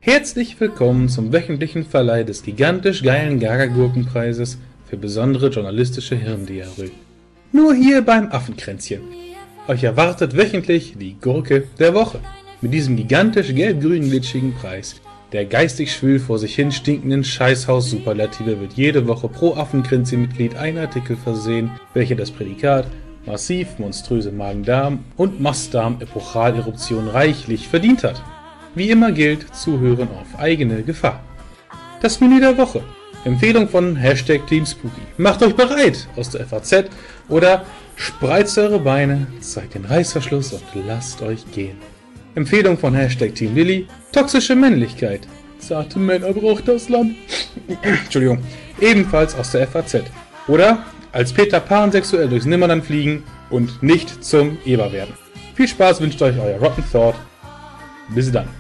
Herzlich willkommen zum wöchentlichen Verleih des gigantisch geilen Gaga-Gurkenpreises für besondere journalistische Hirndiarrhoe. Nur hier beim Affenkränzchen. Euch erwartet wöchentlich die Gurke der Woche. Mit diesem gigantisch gelb-grün-glitschigen Preis, der geistig schwül vor sich hin stinkenden Scheißhaus-Superlative, wird jede Woche pro Affenkränzchen-Mitglied ein Artikel versehen, welcher das Prädikat massiv, monströse Magen-Darm und Mastdarm-Epochalleruption reichlich verdient hat. Wie immer gilt, zuhören auf eigene Gefahr. Das Menü der Woche. Empfehlung von #TeamSpooky. Macht euch bereit aus der FAZ oder spreizt eure Beine, zeigt den Reißverschluss und lasst euch gehen. Empfehlung von #TeamLilly. Toxische Männlichkeit. Zarte Männer braucht das Land. Entschuldigung. Ebenfalls aus der FAZ. Oder als Peter Pan sexuell durchs Nimmerland fliegen und nicht zum Eber werden. Viel Spaß wünscht euch euer Rotten Thought. Bis dann.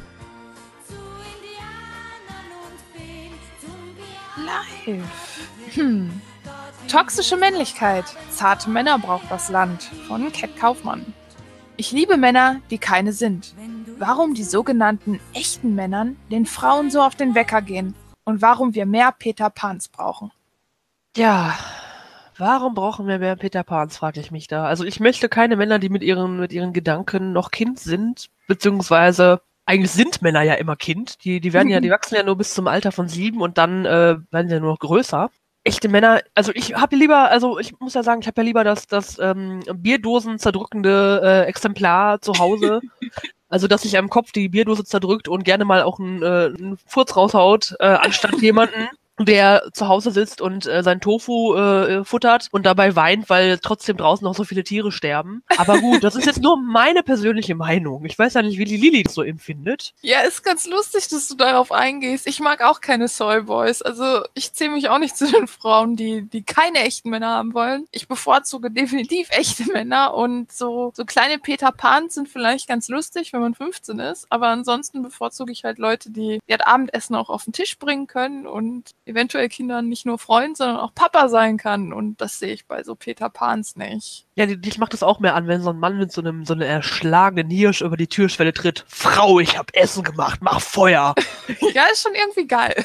Live. Toxische Männlichkeit. Zarte Männer braucht das Land. Von Cat Kaufmann. Ich liebe Männer, die keine sind. Warum die sogenannten echten Männern den Frauen so auf den Wecker gehen. Und warum wir mehr Peter Pans brauchen. Ja, warum brauchen wir mehr Peter Pans, frage ich mich da. Also ich möchte keine Männer, die mit ihren Gedanken noch Kind sind, beziehungsweise eigentlich sind Männer ja immer Kind. Die wachsen ja nur bis zum Alter von 7 und dann werden sie nur noch größer. Echte Männer, also ich muss ja sagen, ich habe ja lieber das Bierdosen zerdrückende Exemplar zu Hause. Also, dass sich am Kopf die Bierdose zerdrückt und gerne mal auch einen Furz raushaut, anstatt jemanden, der zu Hause sitzt und sein Tofu futtert und dabei weint, weil trotzdem draußen noch so viele Tiere sterben. Aber gut, das ist jetzt nur meine persönliche Meinung. Ich weiß ja nicht, wie die Lilly das so empfindet. Ja, ist ganz lustig, dass du darauf eingehst. Ich mag auch keine Soyboys. Also ich zähle mich auch nicht zu den Frauen, die keine echten Männer haben wollen. Ich bevorzuge definitiv echte Männer und so kleine Peter Pans sind vielleicht ganz lustig, wenn man 15 ist. Aber ansonsten bevorzuge ich halt Leute, die das Abendessen auch auf den Tisch bringen können und eventuell Kindern nicht nur Freund, sondern auch Papa sein kann. Und das sehe ich bei so Peter Pans nicht. Ja, dich macht das auch mehr an, wenn so ein Mann mit so einem erschlagenen Hirsch über die Türschwelle tritt. Frau, ich hab Essen gemacht, mach Feuer. Ja, ist schon irgendwie geil.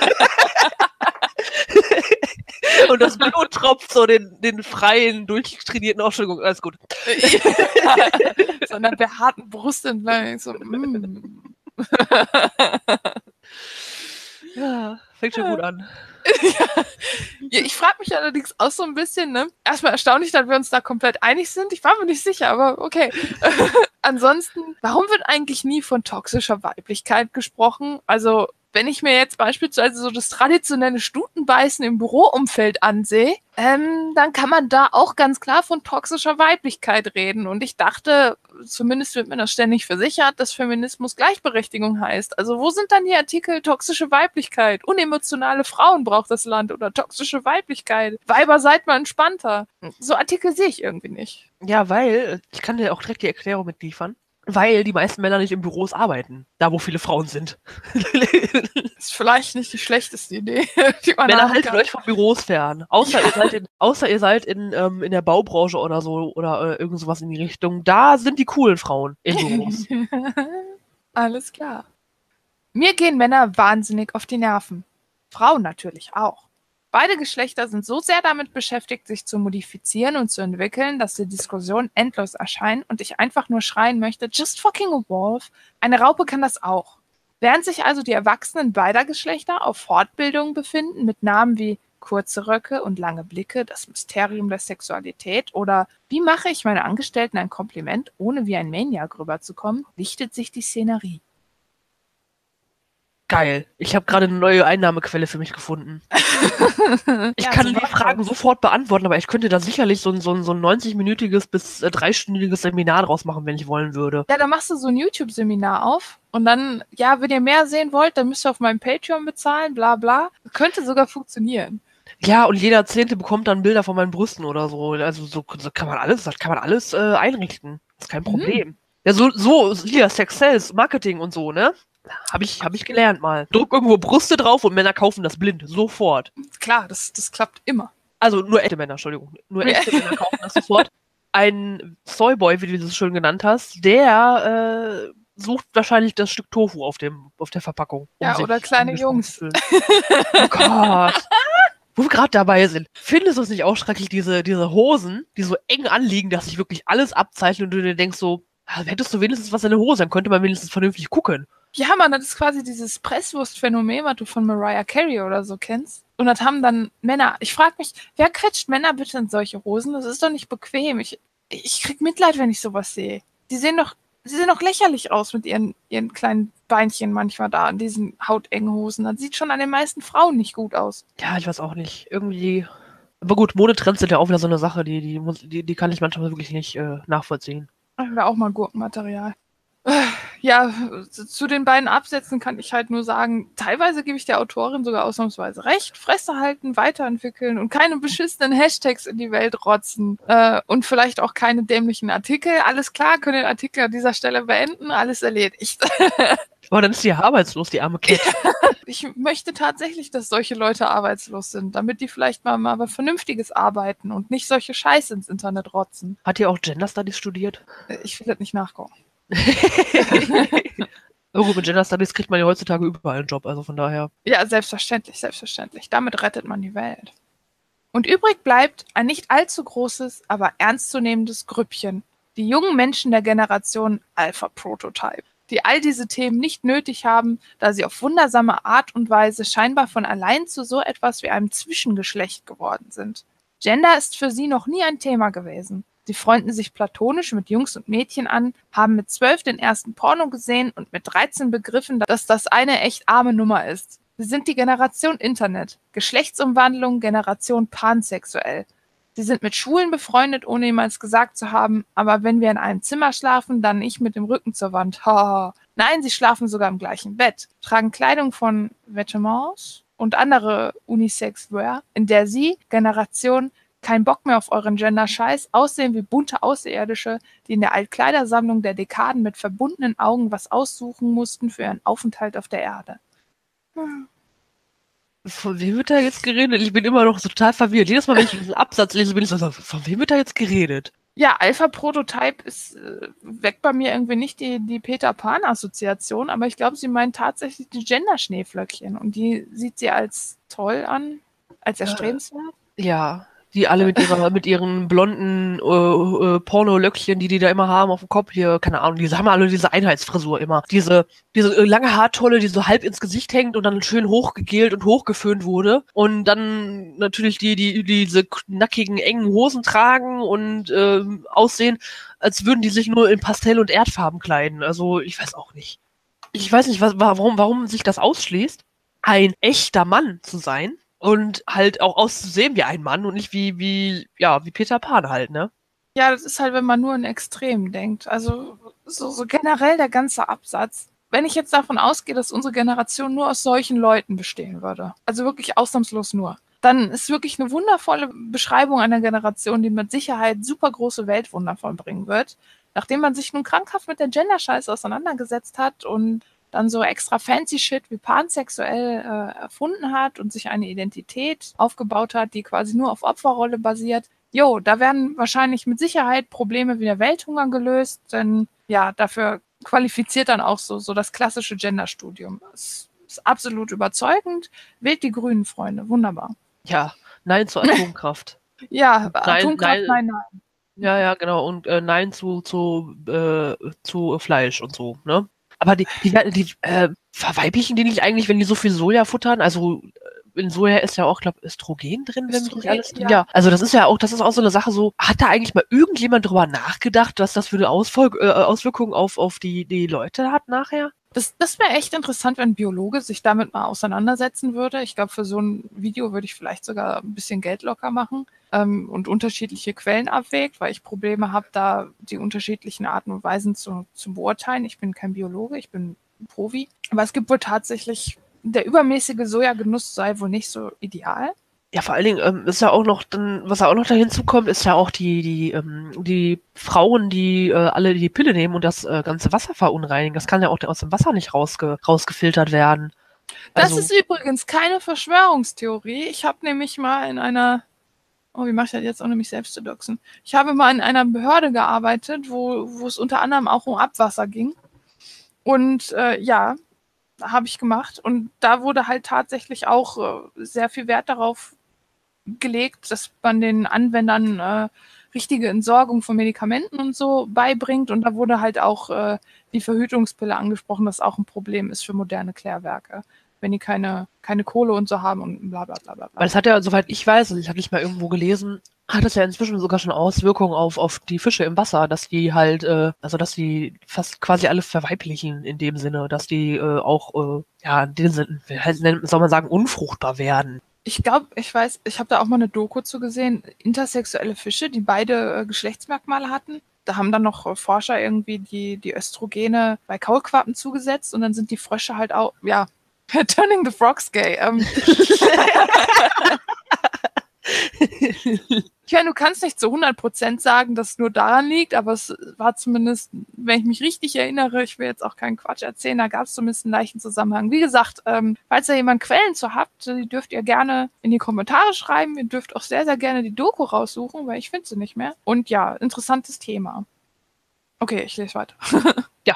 Und das Blut tropft so den freien, durchtrainierten Entschuldigung, alles gut. Ja, so an der behaarten Brust entlang. So, Ja, fängt schon gut an. Ja, ich frage mich allerdings auch so ein bisschen, ne? Erstmal erstaunlich, dass wir uns da komplett einig sind. Ich war mir nicht sicher, aber okay. Ansonsten, warum wird eigentlich nie von toxischer Weiblichkeit gesprochen? Also, wenn ich mir jetzt beispielsweise so das traditionelle Stutenbeißen im Büroumfeld ansehe, dann kann man da auch ganz klar von toxischer Weiblichkeit reden. Und ich dachte, zumindest wird mir das ständig versichert, dass Feminismus Gleichberechtigung heißt. Also wo sind dann die Artikel toxische Weiblichkeit? Unemotionale Frauen braucht das Land oder toxische Weiblichkeit. Weiber, seid mal entspannter. So Artikel sehe ich irgendwie nicht. Ja, weil, ich kann dir auch direkt die Erklärung mitliefern, weil die meisten Männer nicht in Büros arbeiten, da wo viele Frauen sind. Ist vielleicht nicht die schlechteste Idee, die man Männer, haben haltet kann. euch von Büros fern. Außer ihr seid in der Baubranche oder so oder irgend sowas in die Richtung. Da sind die coolen Frauen in Büros. Alles klar. Mir gehen Männer wahnsinnig auf die Nerven. Frauen natürlich auch. Beide Geschlechter sind so sehr damit beschäftigt, sich zu modifizieren und zu entwickeln, dass die Diskussion endlos erscheint und ich einfach nur schreien möchte, just fucking evolve. Eine Raupe kann das auch. Während sich also die Erwachsenen beider Geschlechter auf Fortbildungen befinden mit Namen wie kurze Röcke und lange Blicke, das Mysterium der Sexualität oder wie mache ich meine Angestellten ein Kompliment, ohne wie ein Maniac rüberzukommen, lichtet sich die Szenerie. Geil. Ich habe gerade eine neue Einnahmequelle für mich gefunden. Ich kann die Fragen sofort beantworten, aber ich könnte da sicherlich so ein 90-minütiges bis 3-stündiges Seminar draus machen, wenn ich wollen würde. Ja, dann machst du so ein YouTube-Seminar auf und dann, ja, wenn ihr mehr sehen wollt, dann müsst ihr auf meinem Patreon bezahlen, bla bla. Könnte sogar funktionieren. Ja, und jeder Zehnte bekommt dann Bilder von meinen Brüsten oder so. Also so kann man alles einrichten. Das ist kein Problem. Ja, so hier, Sex Sales, Marketing und so, ne? Hab ich gelernt mal. Druck irgendwo Brüste drauf und Männer kaufen das blind. Sofort. Klar, das klappt immer. Also nur echte Männer, Entschuldigung. Nur echte Männer kaufen das sofort. Ein Soyboy, wie du das schön genannt hast, der sucht wahrscheinlich das Stück Tofu auf der Verpackung. Ja, sich oder kleine angesprochen Jungs. zu fühlen. Oh Gott. Wo wir gerade dabei sind, findest du es nicht auch schrecklich, diese Hosen, die so eng anliegen, dass sich wirklich alles abzeichnet und du dir denkst so, hättest du wenigstens was in der Hose, dann könnte man wenigstens vernünftig gucken. Ja, Mann, das ist quasi dieses Presswurst-Phänomen, was du von Mariah Carey oder so kennst. Und das haben dann Männer. Ich frage mich, wer quetscht Männer bitte in solche Hosen? Das ist doch nicht bequem. Ich krieg Mitleid, wenn ich sowas sehe. Sie sehen doch lächerlich aus mit ihren kleinen Beinchen manchmal da in diesen hautengen Hosen. Das sieht schon an den meisten Frauen nicht gut aus. Ja, ich weiß auch nicht. Irgendwie. Aber gut, Modetrends sind ja auch wieder so eine Sache, die kann ich manchmal wirklich nicht nachvollziehen. Wäre auch mal Gurkenmaterial. Ja, zu den beiden Absätzen kann ich halt nur sagen, teilweise gebe ich der Autorin sogar ausnahmsweise recht. Fresse halten, weiterentwickeln und keine beschissenen Hashtags in die Welt rotzen. Und vielleicht auch keine dämlichen Artikel. Alles klar, können den Artikel an dieser Stelle beenden, alles erledigt. Aber dann ist die ja arbeitslos, die arme Cat. Ich möchte tatsächlich, dass solche Leute arbeitslos sind, damit die vielleicht mal was Vernünftiges arbeiten und nicht solche Scheiße ins Internet rotzen. Hat die auch Gender Studies studiert? Ich will das nicht nachgucken. Oh, gut, mit Gender Studies kriegt man ja heutzutage überall einen Job, also von daher. Ja, selbstverständlich, selbstverständlich. Damit rettet man die Welt. Und übrig bleibt ein nicht allzu großes, aber ernstzunehmendes Grüppchen. Die jungen Menschen der Generation Alpha Prototype, die all diese Themen nicht nötig haben, da sie auf wundersame Art und Weise scheinbar von allein zu so etwas wie einem Zwischengeschlecht geworden sind. Gender ist für sie noch nie ein Thema gewesen. Sie freunden sich platonisch mit Jungs und Mädchen an, haben mit 12 den ersten Porno gesehen und mit 13 begriffen, dass das eine echt arme Nummer ist. Sie sind die Generation Internet, Geschlechtsumwandlung, Generation pansexuell. Sie sind mit Schwulen befreundet, ohne jemals gesagt zu haben, aber wenn wir in einem Zimmer schlafen, dann nicht mit dem Rücken zur Wand. Haha. Nein, sie schlafen sogar im gleichen Bett, tragen Kleidung von Vêtements und andere Unisex-Wear, in der sie, Generation kein Bock mehr auf euren Gender-Scheiß, aussehen wie bunte Außerirdische, die in der Altkleidersammlung der Dekaden mit verbundenen Augen was aussuchen mussten für ihren Aufenthalt auf der Erde. Von wem wird da jetzt geredet? Ich bin immer noch total verwirrt. Jedes Mal, wenn ich diesen Absatz lese, bin ich so, von wem wird da jetzt geredet? Ja, Alpha Prototype ist weckt bei mir irgendwie nicht die Peter Pan-Assoziation, aber ich glaube, sie meint tatsächlich die Gender-Schneeflöckchen und die sieht sie als toll an, als erstrebenswert. Ja, die alle mit ihren blonden Pornolöckchen, die da immer haben auf dem Kopf hier, keine Ahnung, die haben alle diese Einheitsfrisur immer. Diese lange Haartolle, die so halb ins Gesicht hängt und dann schön hochgegelt und hochgeföhnt wurde. Und dann natürlich die diese knackigen, engen Hosen tragen und aussehen, als würden die sich nur in Pastell- und Erdfarben kleiden. Also, ich weiß auch nicht. Ich weiß nicht, warum sich das ausschließt, ein echter Mann zu sein. Und halt auch auszusehen wie ein Mann und nicht wie Peter Pan halt, ne? Ja, das ist halt, wenn man nur in Extremen denkt. Also so generell der ganze Absatz. Wenn ich jetzt davon ausgehe, dass unsere Generation nur aus solchen Leuten bestehen würde, also wirklich ausnahmslos nur, dann ist wirklich eine wundervolle Beschreibung einer Generation, die mit Sicherheit super große Weltwunder vollbringen wird. Nachdem man sich nun krankhaft mit der Gender-Scheiße auseinandergesetzt hat und dann so extra fancy Shit wie pansexuell erfunden hat und sich eine Identität aufgebaut hat, die quasi nur auf Opferrolle basiert. Jo, da werden wahrscheinlich mit Sicherheit Probleme wie der Welthunger gelöst, denn ja, dafür qualifiziert dann auch so das klassische Genderstudium. Es ist absolut überzeugend. Wählt die Grünen, Freunde. Wunderbar. Ja, nein zur Atomkraft. Ja, Atomkraft, nein. Ja, genau. Und nein zu Fleisch und so, ne? Aber die verweiblichen die nicht eigentlich, wenn die so viel Soja futtern? Also in Soja ist ja auch, glaube ich, Östrogen drin, wenn mich nicht alles... Ja, also das ist auch so eine Sache so, hat da eigentlich mal irgendjemand drüber nachgedacht, was das für eine Auswirkung auf die Leute hat nachher? Das wäre echt interessant, wenn ein Biologe sich damit mal auseinandersetzen würde. Ich glaube, für so ein Video würde ich vielleicht sogar ein bisschen Geld locker machen und unterschiedliche Quellen abwägt, weil ich Probleme habe, da die unterschiedlichen Arten und Weisen zu beurteilen. Ich bin kein Biologe, ich bin ein Profi. Aber es gibt wohl tatsächlich, der übermäßige Sojagenuss sei wohl nicht so ideal. Ja, vor allen Dingen ist ja auch noch dann, was auch noch da hinzukommt, ist ja auch die Frauen, die alle die Pille nehmen und das ganze Wasser verunreinigen. Das kann ja auch aus dem Wasser nicht rausgefiltert werden. Das ist übrigens keine Verschwörungstheorie. Ich habe nämlich mal in einer, wie mache ich das jetzt, ohne mich selbst zu doxen? Ich habe mal in einer Behörde gearbeitet, wo es unter anderem auch um Abwasser ging. Und ja, habe ich gemacht. Und da wurde halt tatsächlich auch sehr viel Wert darauf gelegt, dass man den Anwendern richtige Entsorgung von Medikamenten und so beibringt. Und da wurde halt auch die Verhütungspille angesprochen, das auch ein Problem ist für moderne Klärwerke, wenn die keine Kohle und so haben und bla bla bla bla. Weil es hat ja, soweit ich weiß, und ich habe nicht mal irgendwo gelesen, hat es ja inzwischen sogar schon Auswirkungen auf die Fische im Wasser, dass die halt, also dass die fast quasi alle verweiblichen in dem Sinne, dass die auch, ja, in dem Sinne, soll man sagen, unfruchtbar werden. Ich glaube, ich weiß, ich habe da auch mal eine Doku zu gesehen, intersexuelle Fische, die beide Geschlechtsmerkmale hatten. Da haben dann noch Forscher irgendwie die Östrogene bei Kaulquappen zugesetzt und dann sind die Frösche halt auch, ja, turning the frogs gay. Ich meine, du kannst nicht zu 100% sagen, dass es nur daran liegt, aber es war zumindest, wenn ich mich richtig erinnere, ich will jetzt auch keinen Quatsch erzählen, da gab es zumindest einen leichten Zusammenhang. Wie gesagt, falls ihr jemand Quellen zu habt, die dürft ihr gerne in die Kommentare schreiben. Ihr dürft auch sehr, sehr gerne die Doku raussuchen, weil ich finde sie nicht mehr. Und ja, interessantes Thema. Okay, ich lese weiter. Ja.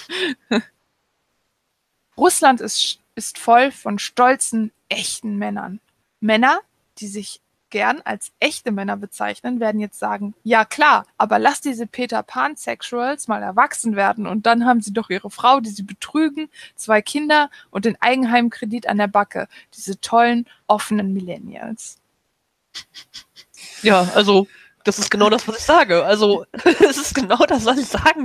Russland ist voll von stolzen, echten Männern. Männer, die sich gern als echte Männer bezeichnen, werden jetzt sagen, ja klar, aber lass diese Peter Pan-Sexuals mal erwachsen werden und dann haben sie doch ihre Frau, die sie betrügen, 2 Kinder und den Eigenheimkredit an der Backe. Diese tollen, offenen Millennials. Ja, also das ist genau das, was ich sage. Also es ist genau das, was ich sagen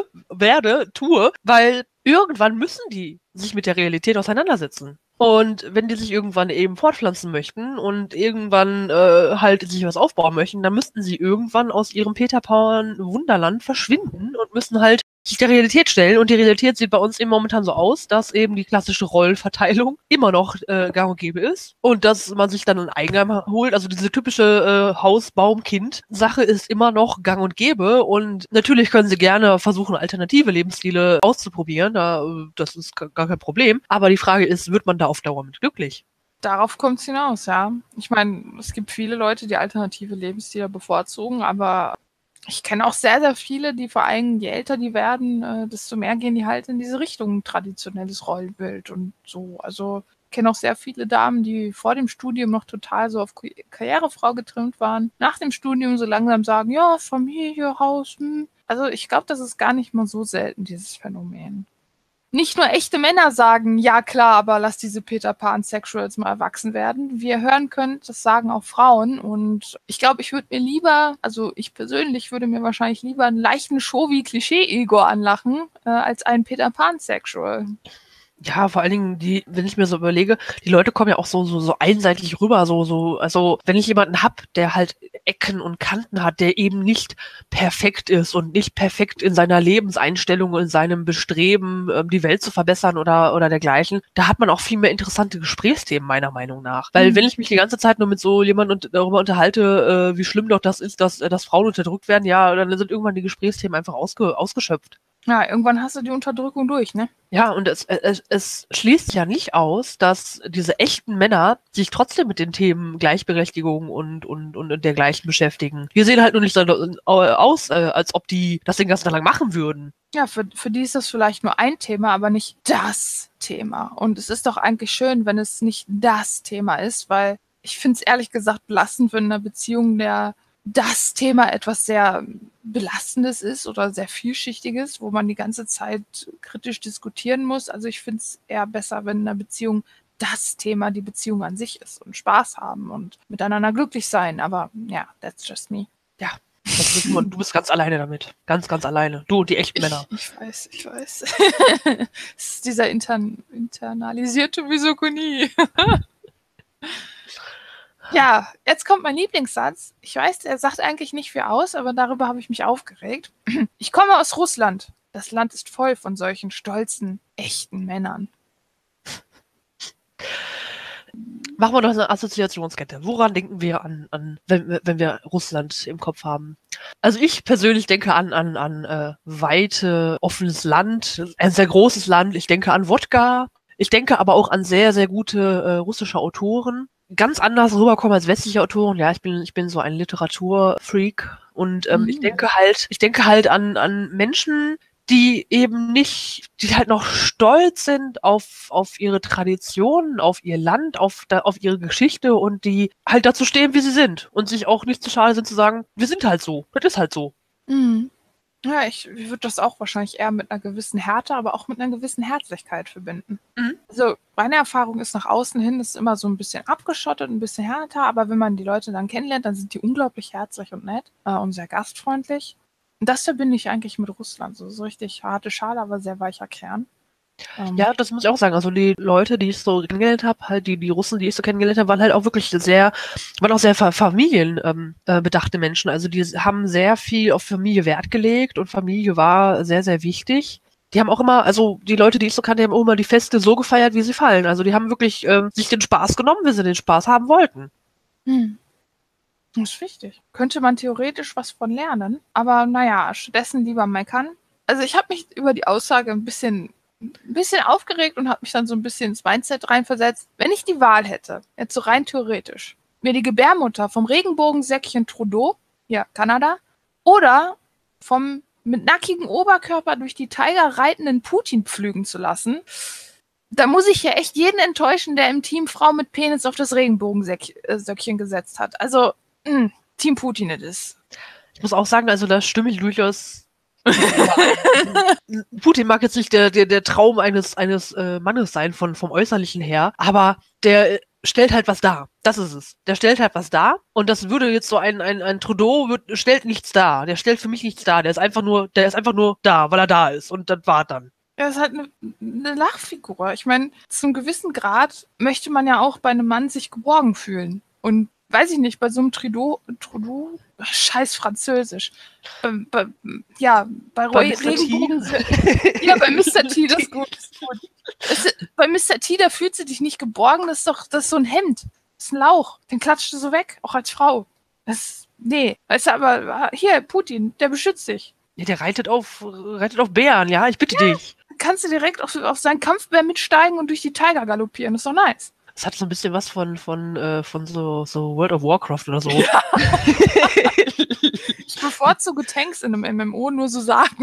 tue, weil irgendwann müssen die sich mit der Realität auseinandersetzen. Und wenn die sich irgendwann eben fortpflanzen möchten und irgendwann halt sich was aufbauen möchten, dann müssten sie irgendwann aus ihrem Peter Pan Wunderland verschwinden und müssen halt sich der Realität stellen. Und die Realität sieht bei uns eben momentan so aus, dass eben die klassische Rollenverteilung immer noch gang und gäbe ist und dass man sich dann ein Eigenheim holt. Also diese typische Haus-Baum-Kind-Sache ist immer noch gang und gäbe. Und natürlich können sie gerne versuchen, alternative Lebensstile auszuprobieren. Das ist gar kein Problem. Aber die Frage ist, wird man da auf Dauer mit glücklich? Darauf kommt es hinaus, ja. Ich meine, es gibt viele Leute, die alternative Lebensstile bevorzugen, aber ich kenne auch sehr, sehr viele, die vor allem, je älter die werden, desto mehr gehen die halt in diese Richtung traditionelles Rollenbild und so. Also ich kenne auch sehr viele Damen, die vor dem Studium noch total so auf Karrierefrau getrimmt waren, nach dem Studium so langsam sagen, ja, Familie, Haus, Also ich glaube, das ist gar nicht mal so selten, dieses Phänomen. Nicht nur echte Männer sagen, ja klar, aber lass diese Peter Pan-Sexuals mal erwachsen werden. Wie ihr hören könnt, das sagen auch Frauen. Und ich glaube, ich würde mir lieber, also ich persönlich würde mir wahrscheinlich lieber einen leichten Show-wie-Klischee-Igor anlachen, als einen Peter Pan-Sexual. Ja, vor allen Dingen, wenn ich mir so überlege, die Leute kommen ja auch so einseitig rüber, also wenn ich jemanden hab, der halt Ecken und Kanten hat, der eben nicht perfekt ist und nicht perfekt in seiner Lebenseinstellung und in seinem Bestreben, die Welt zu verbessern oder dergleichen, da hat man auch viel mehr interessante Gesprächsthemen, meiner Meinung nach. Weil wenn ich mich die ganze Zeit nur mit so jemandem darüber unterhalte, wie schlimm doch das ist, dass Frauen unterdrückt werden, ja, dann sind irgendwann die Gesprächsthemen einfach ausgeschöpft. Ja, irgendwann hast du die Unterdrückung durch, ne? Ja, und es schließt ja nicht aus, dass diese echten Männer sich trotzdem mit den Themen Gleichberechtigung und dergleichen beschäftigen. Die sehen halt nur nicht so aus, als ob die das den ganzen Tag lang machen würden. Ja, für die ist das vielleicht nur ein Thema, aber nicht das Thema. Und es ist doch eigentlich schön, wenn es nicht das Thema ist, weil ich finde es ehrlich gesagt belastend, wenn in einer Beziehung das Thema etwas sehr Belastendes ist oder sehr Vielschichtiges, wo man die ganze Zeit kritisch diskutieren muss. Also ich finde es eher besser, wenn in einer Beziehung das Thema die Beziehung an sich ist und Spaß haben und miteinander glücklich sein. Aber ja, that's just me. Ja, du bist ganz alleine damit. Ganz, ganz alleine. Du und die echten Männer. Ich weiß. Es ist dieser internalisierte Misogynie. Ja, jetzt kommt mein Lieblingssatz. Ich weiß, er sagt eigentlich nicht viel aus, aber darüber habe ich mich aufgeregt. Ich komme aus Russland. Das Land ist voll von solchen stolzen, echten Männern. Machen wir doch eine Assoziationskette. Woran denken wir an wenn wir Russland im Kopf haben? Also ich persönlich denke an weite, offenes Land, ein sehr großes Land. Ich denke an Wodka. Ich denke aber auch an sehr, sehr gute russische Autoren. Ganz anders rüberkommen als westliche Autoren. Ja, ich bin so ein Literaturfreak und ich denke halt an Menschen, die eben nicht, die halt noch stolz sind auf ihre Traditionen, auf ihr Land, auf ihre Geschichte und die halt dazu stehen, wie sie sind und sich auch nicht zu schade sind zu sagen, wir sind halt so, das ist halt so. Mhm. Ja, ich würde das auch wahrscheinlich eher mit einer gewissen Härte, aber auch mit einer gewissen Herzlichkeit verbinden. Mhm. Also meine Erfahrung ist, nach außen hin ist immer so ein bisschen abgeschottet, ein bisschen härter, aber wenn man die Leute dann kennenlernt, dann sind die unglaublich herzlich und nett und sehr gastfreundlich. Und das verbinde ich eigentlich mit Russland. So richtig harte Schale, aber sehr weicher Kern. Ja, das muss ich auch sagen. Also die Leute, die ich so kennengelernt habe, halt die Russen, die ich so kennengelernt habe, waren halt auch wirklich waren auch sehr familienbedachte Menschen. Also die haben sehr viel auf Familie Wert gelegt und Familie war sehr, sehr wichtig. Die haben auch immer, also die Leute, die ich so kannte, haben auch immer die Feste so gefeiert, wie sie fallen. Also die haben wirklich sich den Spaß genommen, wie sie den Spaß haben wollten. Das ist wichtig. Könnte man theoretisch was von lernen, aber naja, stattdessen lieber meckern. Also ich habe mich über die Aussage ein bisschen aufgeregt und habe mich dann so ein bisschen ins Mindset reinversetzt. Wenn ich die Wahl hätte, jetzt so rein theoretisch, mir die Gebärmutter vom Regenbogensäckchen Trudeau, ja, Kanada, oder vom mit nackigem Oberkörper durch die Tiger reitenden Putin pflügen zu lassen, da muss ich ja echt jeden enttäuschen, der im Team Frau mit Penis auf das Regenbogensöckchen gesetzt hat. Also, Team Putin it is. Ich muss auch sagen, also da stimme ich durchaus. Putin mag jetzt nicht der Traum eines Mannes sein vom Äußerlichen her, aber der stellt halt was dar. Das ist es. Der stellt halt was dar und das würde jetzt so ein Trudeau stellt nichts dar. Der stellt für mich nichts dar. Der ist einfach nur da, weil er da ist und das war dann. Er ist halt eine Lachfigur. Ich meine, zu einem gewissen Grad möchte man ja auch bei einem Mann sich geborgen fühlen. Und weiß ich nicht, bei so einem Trudeau, scheiß Französisch. Bei Roy Regenbogen. Ja, bei Mr. T, das ist gut. Bei Mr. T, da fühlst du dich nicht geborgen, das ist so ein Hemd. Das ist ein Lauch. Den klatscht du so weg, auch als Frau. Nee. Weißt du, aber hier, Putin, der beschützt dich. Ja, der reitet auf Bären, ja, ich bitte dich. Kannst du direkt auf seinen Kampfbär mitsteigen und durch die Tiger galoppieren. Das ist doch nice. Es hat so ein bisschen was von so World of Warcraft oder so. Ja. Ich bevorzuge Tanks in einem MMO, nur so sagen.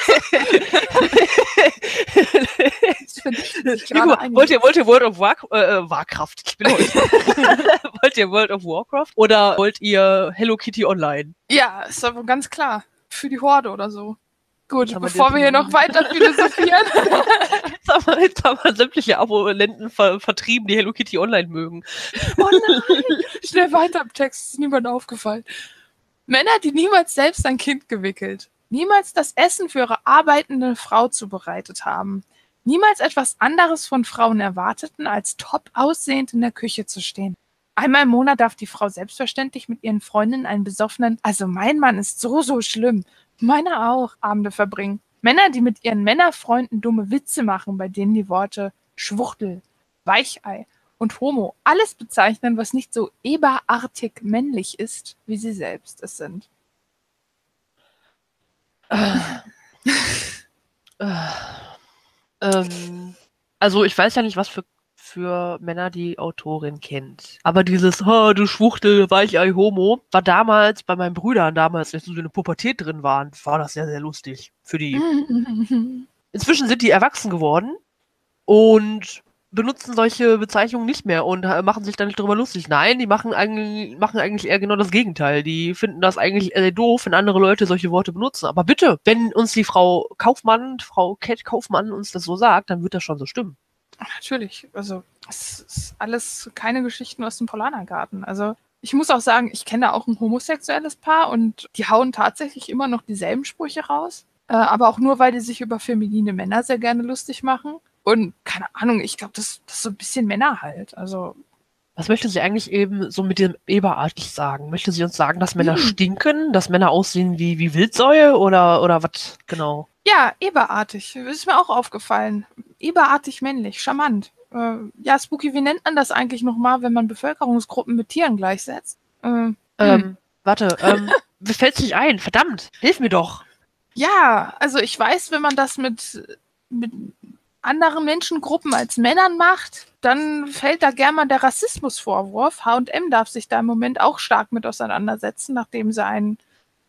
Wollt ihr World of Warcraft? Ich bin heute. Wollt ihr World of Warcraft oder wollt ihr Hello Kitty Online? Ja, ist aber ganz klar. Für die Horde oder so. Gut, bevor wir hier noch weiter philosophieren. Jetzt haben wir sämtliche Abonnenten vertrieben, die Hello Kitty Online mögen. Oh nein! Schnell weiter im Text, ist niemandem aufgefallen. Männer, die niemals selbst ein Kind gewickelt, niemals das Essen für ihre arbeitende Frau zubereitet haben, niemals etwas anderes von Frauen erwarteten, als top aussehend in der Küche zu stehen. Einmal im Monat darf die Frau selbstverständlich mit ihren Freundinnen einen besoffenen, also mein Mann ist so schlimm, meine auch, Abende verbringen. Männer, die mit ihren Männerfreunden dumme Witze machen, bei denen die Worte Schwuchtel, Weichei und Homo alles bezeichnen, was nicht so eberartig männlich ist, wie sie selbst es sind. Also ich weiß ja nicht, was für Männer die Autorin kennt. Aber dieses, du Schwuchtel, Weichei, Homo, war damals bei meinen Brüdern, als sie so in der Pubertät drin waren, war das sehr, sehr lustig für die. Inzwischen sind die erwachsen geworden und benutzen solche Bezeichnungen nicht mehr und machen sich dann nicht drüber lustig. Nein, die machen eigentlich eher genau das Gegenteil. Die finden das eigentlich eher doof, wenn andere Leute solche Worte benutzen. Aber bitte, wenn uns die Frau Cat Kaufmann uns das so sagt, dann wird das schon so stimmen. Natürlich, also es ist alles keine Geschichten aus dem Paulanergarten. Also ich muss auch sagen, ich kenne auch ein homosexuelles Paar und die hauen tatsächlich immer noch dieselben Sprüche raus. Aber auch nur, weil die sich über feminine Männer sehr gerne lustig machen. Und keine Ahnung, ich glaube, das ist so ein bisschen Männer halt. Also was möchte sie eigentlich eben so mit dem eberartig sagen? Möchte sie uns sagen, dass Männer stinken, dass Männer aussehen wie Wildsäue oder was genau? Ja, eberartig. Ist mir auch aufgefallen. Eberartig männlich, charmant. Ja, Spooky, wie nennt man das eigentlich nochmal, wenn man Bevölkerungsgruppen mit Tieren gleichsetzt? Warte, mir fällt's nicht ein. Verdammt, hilf mir doch. Ja, also ich weiß, wenn man das mit anderen Menschengruppen als Männern macht, dann fällt da gern mal der Rassismusvorwurf. H&M darf sich da im Moment auch stark mit auseinandersetzen, nachdem sie einen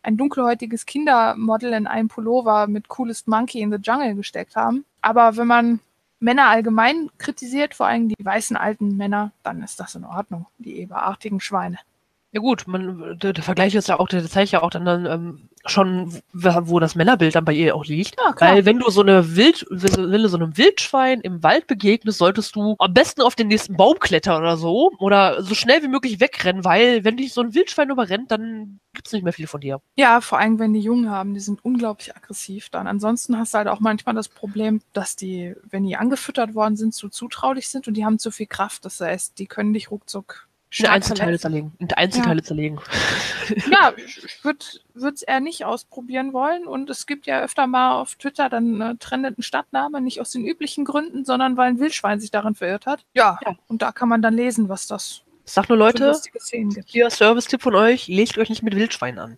ein dunkelhäutiges Kindermodel in einem Pullover mit Coolest Monkey in the Jungle gesteckt haben. Aber wenn man Männer allgemein kritisiert, vor allem die weißen alten Männer, dann ist das in Ordnung, die eberartigen Schweine. Ja gut, der Vergleich ist ja auch, der zeigt ja auch dann schon, wo das Männerbild dann bei ihr auch liegt. Ja, klar. Weil wenn du so einem Wildschwein im Wald begegnest, solltest du am besten auf den nächsten Baum klettern oder so schnell wie möglich wegrennen, weil wenn dich so ein Wildschwein überrennt, dann gibt's nicht mehr viel von dir. Ja, vor allem, wenn die Jungen haben, die sind unglaublich aggressiv dann. Ansonsten hast du halt auch manchmal das Problem, dass die, wenn die angefüttert worden sind, zu zutraulich sind und die haben zu viel Kraft. Das heißt, die können dich ruckzuck In Einzelteile zerlegen. Ja, ich würde es eher nicht ausprobieren wollen. Und es gibt ja öfter mal auf Twitter dann trendet ein Stadtname, nicht aus den üblichen Gründen, sondern weil ein Wildschwein sich darin verirrt hat. Ja. Und da kann man dann lesen, was das Ich sag nur, für Leute, lustige Szenen gibt. hier Service-Tipp von euch, legt euch nicht mit Wildschweinen an.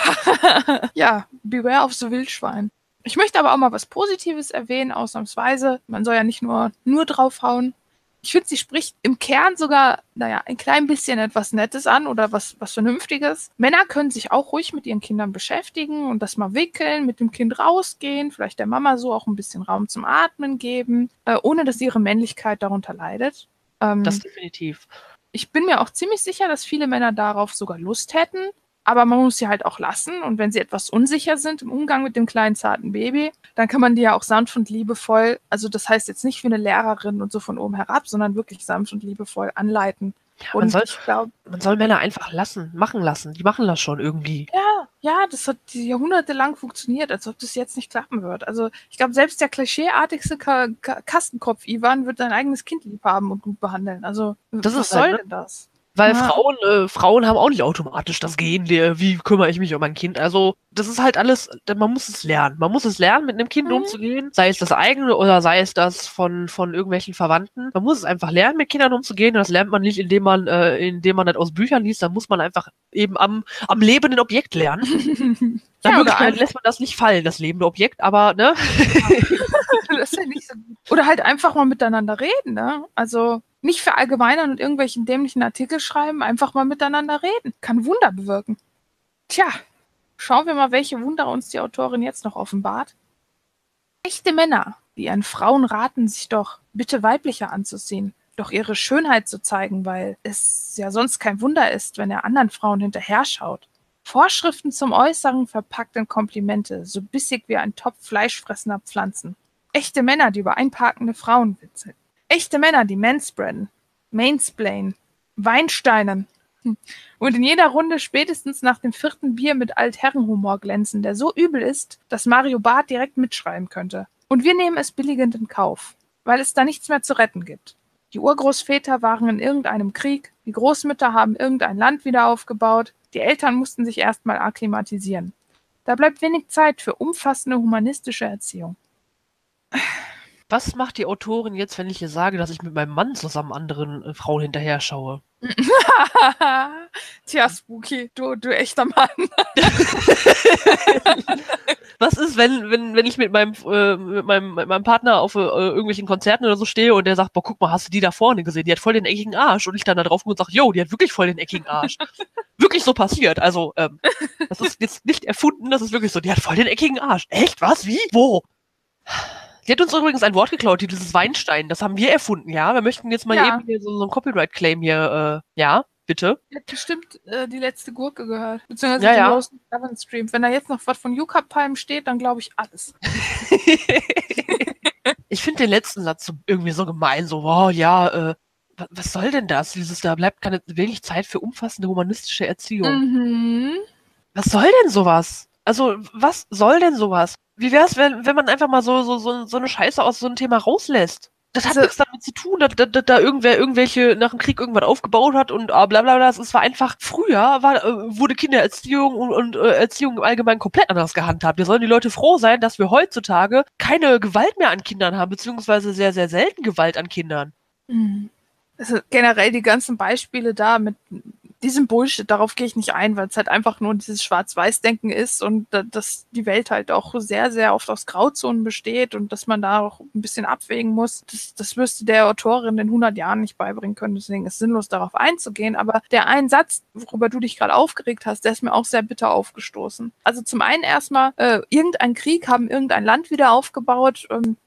Ja, beware of the Wildschwein. Ich möchte aber auch mal was Positives erwähnen, ausnahmsweise. Man soll ja nicht nur draufhauen. Ich finde, sie spricht im Kern sogar, ein klein bisschen etwas Nettes an oder was Vernünftiges. Männer können sich auch ruhig mit ihren Kindern beschäftigen und das mal wickeln, mit dem Kind rausgehen, vielleicht der Mama so auch ein bisschen Raum zum Atmen geben, ohne dass ihre Männlichkeit darunter leidet. Das definitiv. Ich bin mir auch ziemlich sicher, dass viele Männer darauf sogar Lust hätten. Aber man muss sie halt auch lassen. Und wenn sie etwas unsicher sind im Umgang mit dem kleinen, zarten Baby, dann kann man die ja auch sanft und liebevoll, also das heißt jetzt nicht wie eine Lehrerin und so von oben herab, sondern wirklich sanft und liebevoll anleiten. Und Man soll Männer einfach machen lassen. Die machen das schon irgendwie. Ja, das hat jahrhundertelang funktioniert, als ob das jetzt nicht klappen wird. Also ich glaube, selbst der klischeeartigste Kastenkopf Ivan wird sein eigenes Kind lieb haben und gut behandeln. Also was soll denn das? Weil Frauen haben auch nicht automatisch das Gen, wie kümmere ich mich um mein Kind. Also das ist halt alles, man muss es lernen. Man muss es lernen, mit einem Kind umzugehen, sei es das eigene oder sei es das von irgendwelchen Verwandten. Man muss es einfach lernen, mit Kindern umzugehen. Und das lernt man nicht, indem man das aus Büchern liest. Da muss man einfach eben am lebenden Objekt lernen. Dann lässt man das nicht fallen, das lebende Objekt, aber ne? Das ist ja nicht so gut. Oder halt einfach mal miteinander reden, ne? Also nicht verallgemeinern und irgendwelchen dämlichen Artikel schreiben, einfach mal miteinander reden. Kann Wunder bewirken. Tja, schauen wir mal, welche Wunder uns die Autorin jetzt noch offenbart. Echte Männer, die ihren Frauen raten, sich doch bitte weiblicher anzuziehen, doch ihre Schönheit zu zeigen, weil es ja sonst kein Wunder ist, wenn er anderen Frauen hinterher schaut. Vorschriften zum Äußeren verpackt in Komplimente, so bissig wie ein Topf fleischfressender Pflanzen. Echte Männer, die über einparkende Frauen witzeln. Echte Männer, die manspreaden, mainsplainen, Weinsteinen und in jeder Runde spätestens nach dem 4. Bier mit Altherrenhumor glänzen, der so übel ist, dass Mario Barth direkt mitschreiben könnte. Und wir nehmen es billigend in Kauf, weil es da nichts mehr zu retten gibt. Die Urgroßväter waren in irgendeinem Krieg, die Großmütter haben irgendein Land wieder aufgebaut, die Eltern mussten sich erstmal akklimatisieren. Da bleibt wenig Zeit für umfassende humanistische Erziehung. Was macht die Autorin jetzt, wenn ich ihr sage, dass ich mit meinem Mann zusammen anderen Frauen hinterher schaue? Tja, Spooky, du echter Mann. Was ist, wenn ich mit meinem Partner auf irgendwelchen Konzerten oder so stehe und der sagt, boah, guck mal, hast du die da vorne gesehen? Die hat voll den eckigen Arsch. Und ich dann da drauf gucke und sage, jo, die hat wirklich voll den eckigen Arsch. Wirklich so passiert. Also, das ist jetzt nicht erfunden, das ist wirklich so. Die hat voll den eckigen Arsch. Echt? Was? Wie? Wo? Die hat uns übrigens ein Wort geklaut, dieses Weinstein. Das haben wir erfunden, ja? Wir möchten jetzt mal eben hier so einen Copyright-Claim hier, ja? Bitte? Er hat bestimmt die letzte Gurke gehört. Beziehungsweise den Roast Southern Stream. Wenn da jetzt noch was von Yucca-Palmen steht, dann glaube ich alles. Ich finde den letzten Satz so irgendwie so gemein. So, wow, ja, was soll denn das? Da bleibt wenig Zeit für umfassende humanistische Erziehung. Mhm. Was soll denn sowas? Also, was soll denn sowas? Wie wär's, wenn man einfach mal so eine Scheiße aus so einem Thema rauslässt? Das hat nichts damit zu tun, dass da irgendwelche nach dem Krieg irgendwas aufgebaut hat und bla bla bla. Es war einfach, früher wurde Kindererziehung und Erziehung im Allgemeinen komplett anders gehandhabt. Wir sollen die Leute froh sein, dass wir heutzutage keine Gewalt mehr an Kindern haben, beziehungsweise sehr, sehr selten Gewalt an Kindern. Also generell die ganzen Beispiele da mit Diesen Bullshit, darauf gehe ich nicht ein, weil es halt einfach nur dieses Schwarz-Weiß-Denken ist und dass die Welt halt auch sehr, sehr oft aus Grauzonen besteht und dass man da auch ein bisschen abwägen muss. Das wirst du der Autorin in 100 Jahren nicht beibringen können, deswegen ist es sinnlos, darauf einzugehen. Aber der ein Satz, worüber du dich gerade aufgeregt hast, der ist mir auch sehr bitter aufgestoßen. Also zum einen erstmal, irgendein Krieg haben irgendein Land wieder aufgebaut.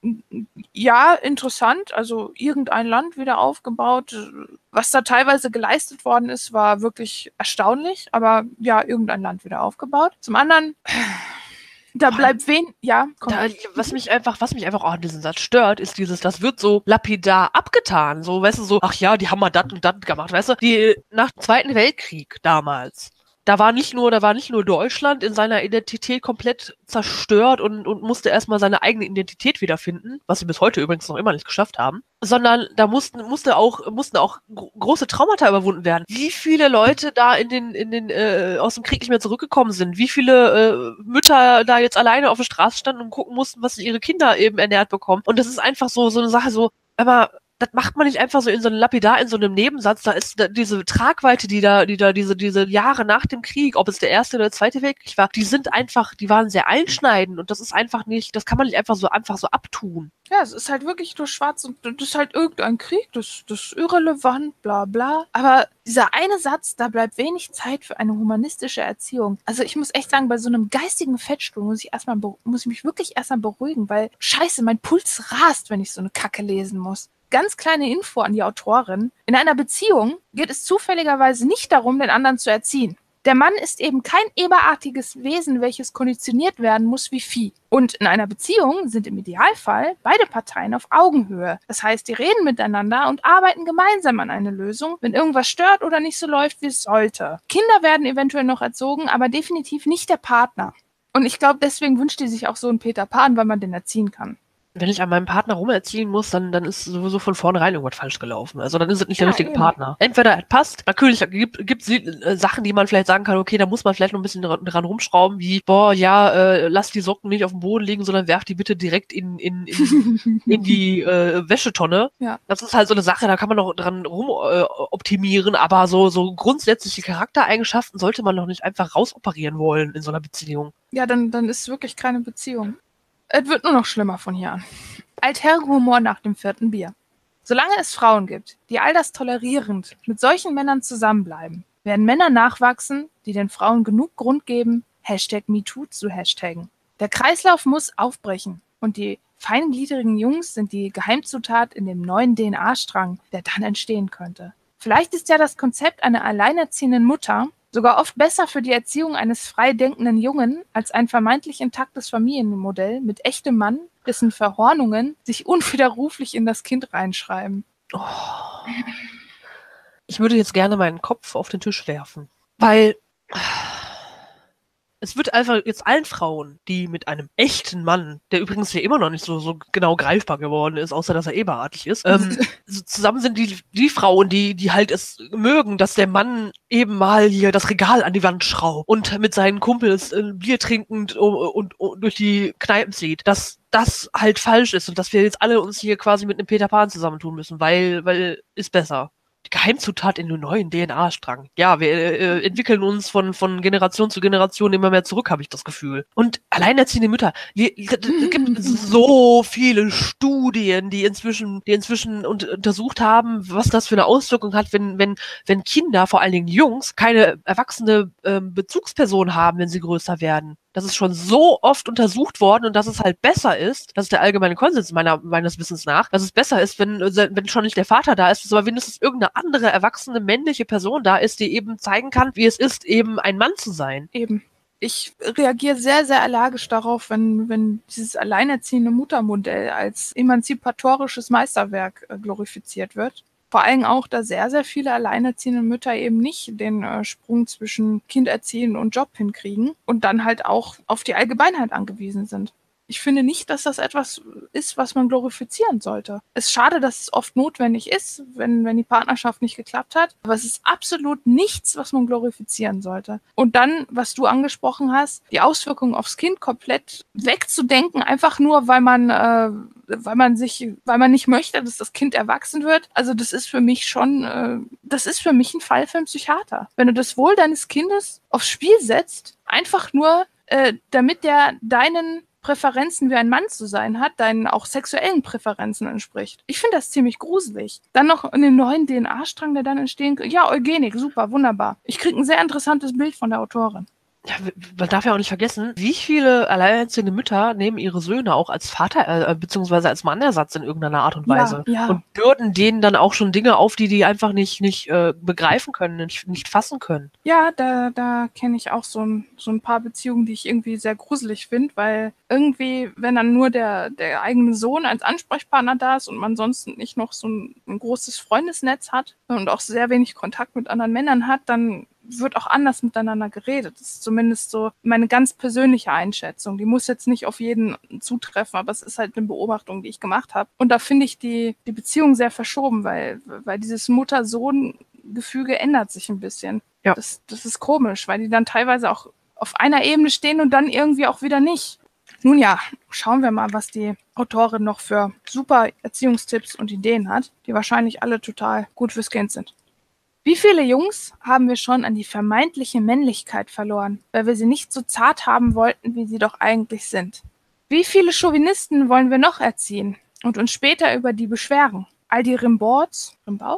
Ja, interessant, also irgendein Land wieder aufgebaut. Was da teilweise geleistet worden ist, war wirklich erstaunlich, aber ja, irgendein Land wieder aufgebaut. Zum anderen, da bleibt was mich einfach auch an diesem Satz stört, ist das wird so lapidar abgetan, so, weißt du, so, ach ja, die haben mal das und das gemacht, weißt du, nach dem Zweiten Weltkrieg damals. Da war nicht nur Deutschland in seiner Identität komplett zerstört und musste erstmal seine eigene Identität wiederfinden, was sie bis heute übrigens noch immer nicht geschafft haben, sondern da mussten auch große Traumata überwunden werden. Wie viele Leute da aus dem Krieg nicht mehr zurückgekommen sind, wie viele Mütter da jetzt alleine auf der Straße standen und gucken mussten, was ihre Kinder eben ernährt bekommen. Und das ist einfach so eine Sache, so, aber das macht man nicht einfach so in so einem Lapidar, in so einem Nebensatz. Da ist diese Tragweite, die diese Jahre nach dem Krieg, ob es der Erste oder der Zweite Weltkrieg war, die waren sehr einschneidend und das ist einfach nicht, das kann man nicht einfach so abtun. Ja, es ist halt wirklich nur schwarz und das ist halt irgendein Krieg, das ist irrelevant, bla bla. Aber dieser eine Satz, da bleibt wenig Zeit für eine humanistische Erziehung. Also ich muss echt sagen, bei so einem geistigen Fettstuhl muss ich mich wirklich erstmal beruhigen, weil scheiße, mein Puls rast, wenn ich so eine Kacke lesen muss. Ganz kleine Info an die Autorin. In einer Beziehung geht es zufälligerweise nicht darum, den anderen zu erziehen. Der Mann ist eben kein eberartiges Wesen, welches konditioniert werden muss wie Vieh. Und in einer Beziehung sind im Idealfall beide Parteien auf Augenhöhe. Das heißt, die reden miteinander und arbeiten gemeinsam an einer Lösung, wenn irgendwas stört oder nicht so läuft, wie es sollte. Kinder werden eventuell noch erzogen, aber definitiv nicht der Partner. Und ich glaube, deswegen wünscht die sich auch so einen Peter Pan, weil man den erziehen kann. Wenn ich an meinem Partner rumerziehen muss, dann ist sowieso von vornherein irgendwas falsch gelaufen. Also dann ist es nicht der richtige Partner. Entweder es passt, natürlich gibt es Sachen, die man vielleicht sagen kann, okay, da muss man vielleicht noch ein bisschen dran rumschrauben, wie, lass die Socken nicht auf dem Boden liegen, sondern werf die bitte direkt in die Wäschetonne. Ja. Das ist halt so eine Sache, da kann man noch dran optimieren, aber so grundsätzliche Charaktereigenschaften sollte man noch nicht einfach rausoperieren wollen in so einer Beziehung. Ja, dann ist es wirklich keine Beziehung. Es wird nur noch schlimmer von hier an. Altherrenhumor nach dem 4. Bier. Solange es Frauen gibt, die all das tolerierend mit solchen Männern zusammenbleiben, werden Männer nachwachsen, die den Frauen genug Grund geben, #MeToo zu hashtaggen. Der Kreislauf muss aufbrechen und die feingliedrigen Jungs sind die Geheimzutat in dem neuen DNA-Strang, der dann entstehen könnte. Vielleicht ist ja das Konzept einer alleinerziehenden Mutter sogar oft besser für die Erziehung eines frei denkenden Jungen als ein vermeintlich intaktes Familienmodell mit echtem Mann, dessen Verhornungen sich unwiderruflich in das Kind reinschreiben. Oh. Ich würde jetzt gerne meinen Kopf auf den Tisch werfen, weil es wird einfach jetzt allen Frauen, die mit einem echten Mann, der übrigens hier immer noch nicht so genau greifbar geworden ist, außer dass er eberartig ist, so zusammen sind die Frauen, die halt es mögen, dass der Mann eben mal hier das Regal an die Wand schraubt und mit seinen Kumpels Bier trinkend und durch die Kneipen zieht, dass das halt falsch ist und dass wir jetzt alle uns hier quasi mit einem Peter Pan zusammentun müssen, weil ist besser. Die Geheimzutat in den neuen DNA-Strang. Ja, wir entwickeln uns von Generation zu Generation immer mehr zurück, habe ich das Gefühl. Und alleinerziehende Mütter, es gibt so viele Studien, die inzwischen untersucht haben, was das für eine Auswirkung hat, wenn Kinder, vor allen Dingen Jungs, keine erwachsene Bezugsperson haben, wenn sie größer werden. Das ist schon so oft untersucht worden und dass es halt besser ist, das ist der allgemeine Konsens meines Wissens nach, dass es besser ist, wenn schon nicht der Vater da ist, aber wenigstens irgendeine andere erwachsene männliche Person da ist, die eben zeigen kann, wie es ist, eben ein Mann zu sein. Eben. Ich reagiere sehr, sehr allergisch darauf, wenn dieses alleinerziehende Muttermodell als emanzipatorisches Meisterwerk glorifiziert wird. Vor allem auch, da sehr, sehr viele alleinerziehende Mütter eben nicht den Sprung zwischen Kind erziehen und Job hinkriegen und dann halt auch auf die Allgemeinheit angewiesen sind. Ich finde nicht, dass das etwas ist, was man glorifizieren sollte. Es ist schade, dass es oft notwendig ist, wenn die Partnerschaft nicht geklappt hat. Aber es ist absolut nichts, was man glorifizieren sollte. Und dann, was du angesprochen hast, die Auswirkungen aufs Kind komplett wegzudenken, einfach nur, weil man nicht möchte, dass das Kind erwachsen wird. Also das ist für mich schon, das ist für mich ein Fall für einen Psychiater. Wenn du das Wohl deines Kindes aufs Spiel setzt, einfach nur, damit der deinen Präferenzen wie ein Mann zu sein hat, deinen auch sexuellen Präferenzen entspricht. Ich finde das ziemlich gruselig. Dann noch einen neuen DNA-Strang, der dann entstehen kann. Ja, Eugenik, super, wunderbar. Ich kriege ein sehr interessantes Bild von der Autorin. Ja, man darf ja auch nicht vergessen, wie viele alleinerziehende Mütter nehmen ihre Söhne auch als Vater beziehungsweise als Mannersatz in irgendeiner Art und Weise Ja. und bürden denen dann auch schon Dinge auf, die einfach nicht begreifen können, nicht fassen können. Ja, da kenne ich auch so ein paar Beziehungen, die ich irgendwie sehr gruselig finde, weil irgendwie, wenn dann nur der eigene Sohn als Ansprechpartner da ist und man sonst nicht noch so ein großes Freundesnetz hat und auch sehr wenig Kontakt mit anderen Männern hat, dann wird auch anders miteinander geredet. Das ist zumindest so meine ganz persönliche Einschätzung. Die muss jetzt nicht auf jeden zutreffen, aber es ist halt eine Beobachtung, die ich gemacht habe. Und da finde ich die Beziehung sehr verschoben, weil dieses Mutter-Sohn-Gefüge ändert sich ein bisschen. Ja. Das ist komisch, weil die dann teilweise auch auf einer Ebene stehen und dann irgendwie auch wieder nicht. Nun ja, schauen wir mal, was die Autorin noch für super Erziehungstipps und Ideen hat, die wahrscheinlich alle total gut fürs Kind sind. Wie viele Jungs haben wir schon an die vermeintliche Männlichkeit verloren, weil wir sie nicht so zart haben wollten, wie sie doch eigentlich sind? Wie viele Chauvinisten wollen wir noch erziehen und uns später über die beschweren? All die Rimbaud's,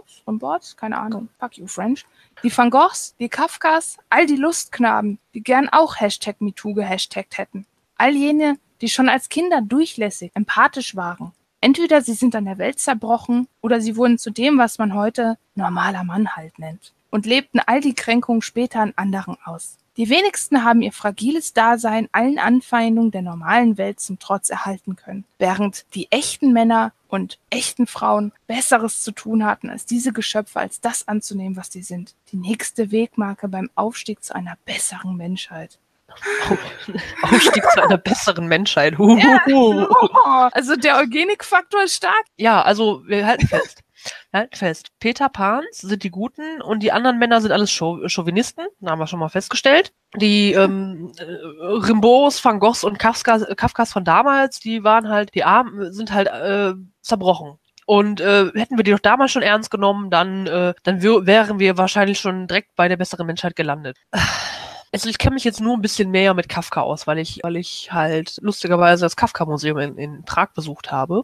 keine Ahnung, fuck you French, die Van Goghs, die Kafkas, all die Lustknaben, die gern auch #MeToo gehashtagt hätten. All jene, die schon als Kinder durchlässig, empathisch waren. Entweder sie sind an der Welt zerbrochen oder sie wurden zu dem, was man heute normaler Mann halt nennt und lebten all die Kränkungen später an anderen aus. Die wenigsten haben ihr fragiles Dasein allen Anfeindungen der normalen Welt zum Trotz erhalten können, während die echten Männer und echten Frauen Besseres zu tun hatten, als diese Geschöpfe als das anzunehmen, was sie sind. Die nächste Wegmarke beim Aufstieg zu einer besseren Menschheit. Aufstieg zu einer besseren Menschheit. Ja, also der Eugenik-Faktor ist stark. Ja, also wir halten fest. Peter Pans sind die Guten und die anderen Männer sind alles Chauvinisten. Da haben wir schon mal festgestellt. Die Rimbaud's, Van Goghs und Kafkas von damals, die waren halt, die Armen sind halt zerbrochen. Und hätten wir die doch damals schon ernst genommen, dann wären wir wahrscheinlich schon direkt bei der besseren Menschheit gelandet. Also ich kenne mich jetzt nur ein bisschen mehr mit Kafka aus, weil ich halt lustigerweise das Kafka-Museum in Prag besucht habe.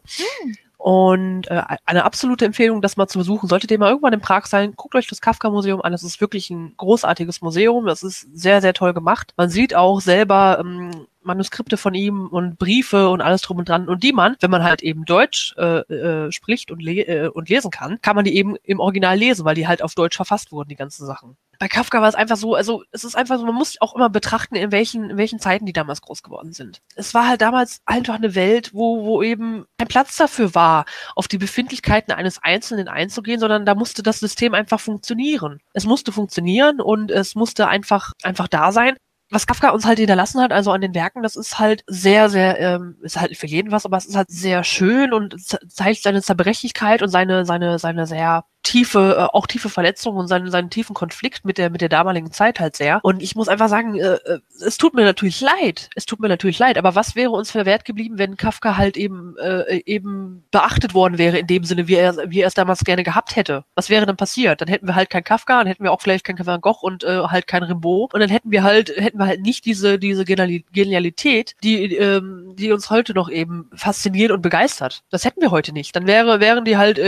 Und eine absolute Empfehlung, das mal zu besuchen. Solltet ihr mal irgendwann in Prag sein, guckt euch das Kafka-Museum an. Das ist wirklich ein großartiges Museum. Das ist sehr, sehr toll gemacht. Man sieht auch selber Manuskripte von ihm und Briefe und alles drum und dran. Und die man, wenn man halt eben Deutsch spricht und lesen kann man die eben im Original lesen, weil die halt auf Deutsch verfasst wurden, die ganzen Sachen. Bei Kafka war es einfach so, also es ist einfach so, man muss auch immer betrachten, in welchen Zeiten die damals groß geworden sind. Es war halt damals einfach eine Welt, wo eben kein Platz dafür war, auf die Befindlichkeiten eines Einzelnen einzugehen, sondern da musste das System einfach funktionieren. Es musste funktionieren und es musste einfach da sein. Was Kafka uns halt hinterlassen hat, also an den Werken, das ist halt sehr, sehr, ist halt für jeden was, aber es ist halt sehr schön und zeigt seine Zerbrechlichkeit und seine sehr tiefe Verletzung und seinen tiefen Konflikt mit der damaligen Zeit halt sehr. Und ich muss einfach sagen, es tut mir natürlich leid. Aber was wäre uns verwehrt geblieben, wenn Kafka halt eben beachtet worden wäre in dem Sinne, wie er es damals gerne gehabt hätte? Was wäre dann passiert? Dann hätten wir halt kein Kafka, dann hätten wir auch vielleicht kein Van Gogh und halt kein Rimbaud. Und dann hätten wir halt nicht diese Genialität, die uns heute noch eben fasziniert und begeistert. Das hätten wir heute nicht. Dann wären die halt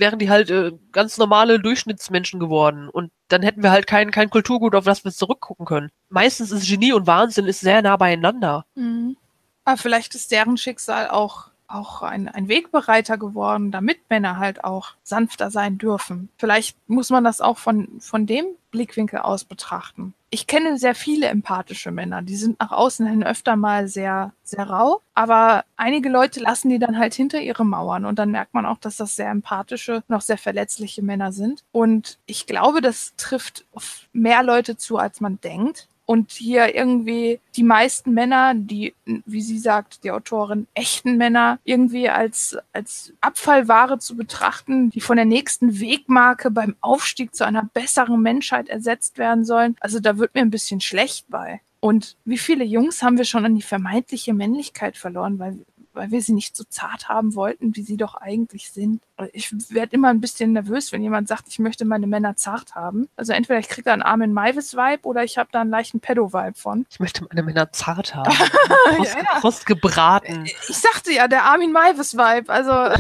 ganz normale Durchschnittsmenschen geworden und dann hätten wir halt kein Kulturgut, auf das wir zurückgucken können. Meistens ist Genie und Wahnsinn sehr nah beieinander. Mhm. Aber vielleicht ist deren Schicksal auch ein Wegbereiter geworden, damit Männer halt auch sanfter sein dürfen. Vielleicht muss man das auch von dem Blickwinkel aus betrachten. Ich kenne sehr viele empathische Männer, die sind nach außen hin öfter mal sehr, sehr rau, aber einige Leute lassen die dann halt hinter ihre Mauern und dann merkt man auch, dass das sehr empathische und auch sehr verletzliche Männer sind. Und ich glaube, das trifft auf mehr Leute zu, als man denkt. und hier irgendwie die meisten Männer, die, wie sie sagt, die Autorin, echten Männer irgendwie als Abfallware zu betrachten, die von der nächsten Wegmarke beim Aufstieg zu einer besseren Menschheit ersetzt werden sollen. Also da wird mir ein bisschen schlecht bei. Und wie viele Jungs haben wir schon an die vermeintliche Männlichkeit verloren, weil wir sie nicht so zart haben wollten, wie sie doch eigentlich sind. Ich werde immer ein bisschen nervös, wenn jemand sagt, ich möchte meine Männer zart haben. Also entweder ich kriege da einen Armin Meiwes-Vibe oder ich habe da einen leichten Pedo-Vibe von. Ich möchte meine Männer zart haben. Ja. Prost gebraten. Ich sagte ja, der Armin Meiwes-Vibe. Also,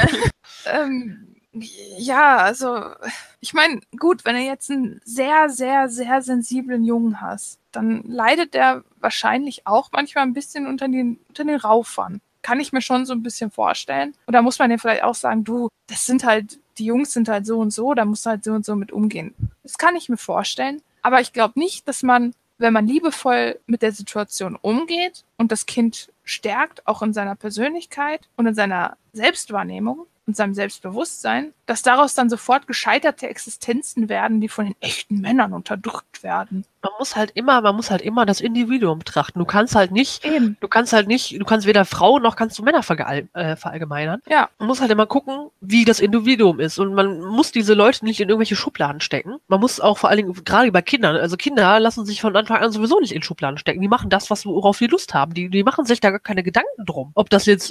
ja, also, ich meine, gut, wenn du jetzt einen sehr, sehr, sehr sensiblen Jungen hast, dann leidet der wahrscheinlich auch manchmal ein bisschen unter den Raufern. Kann ich mir schon so ein bisschen vorstellen. Und da muss man ja vielleicht auch sagen, du, das sind halt, die Jungs sind halt so und so, da musst du halt so und so mit umgehen. Das kann ich mir vorstellen. Aber ich glaube nicht, dass man, wenn man liebevoll mit der Situation umgeht und das Kind stärkt, auch in seiner Persönlichkeit und in seiner Selbstwahrnehmung und seinem Selbstbewusstsein, dass daraus dann sofort gescheiterte Existenzen werden, die von den echten Männern unterdrückt werden. Man muss halt immer das Individuum betrachten. Du kannst weder Frauen noch kannst du Männer verallgemeinern. Ja. Man muss halt immer gucken, wie das Individuum ist. Und man muss diese Leute nicht in irgendwelche Schubladen stecken. Man muss auch vor allen Dingen, gerade bei Kindern, also Kinder lassen sich von Anfang an sowieso nicht in Schubladen stecken. Die machen das, worauf die Lust haben. Die machen sich da gar keine Gedanken drum. Ob das jetzt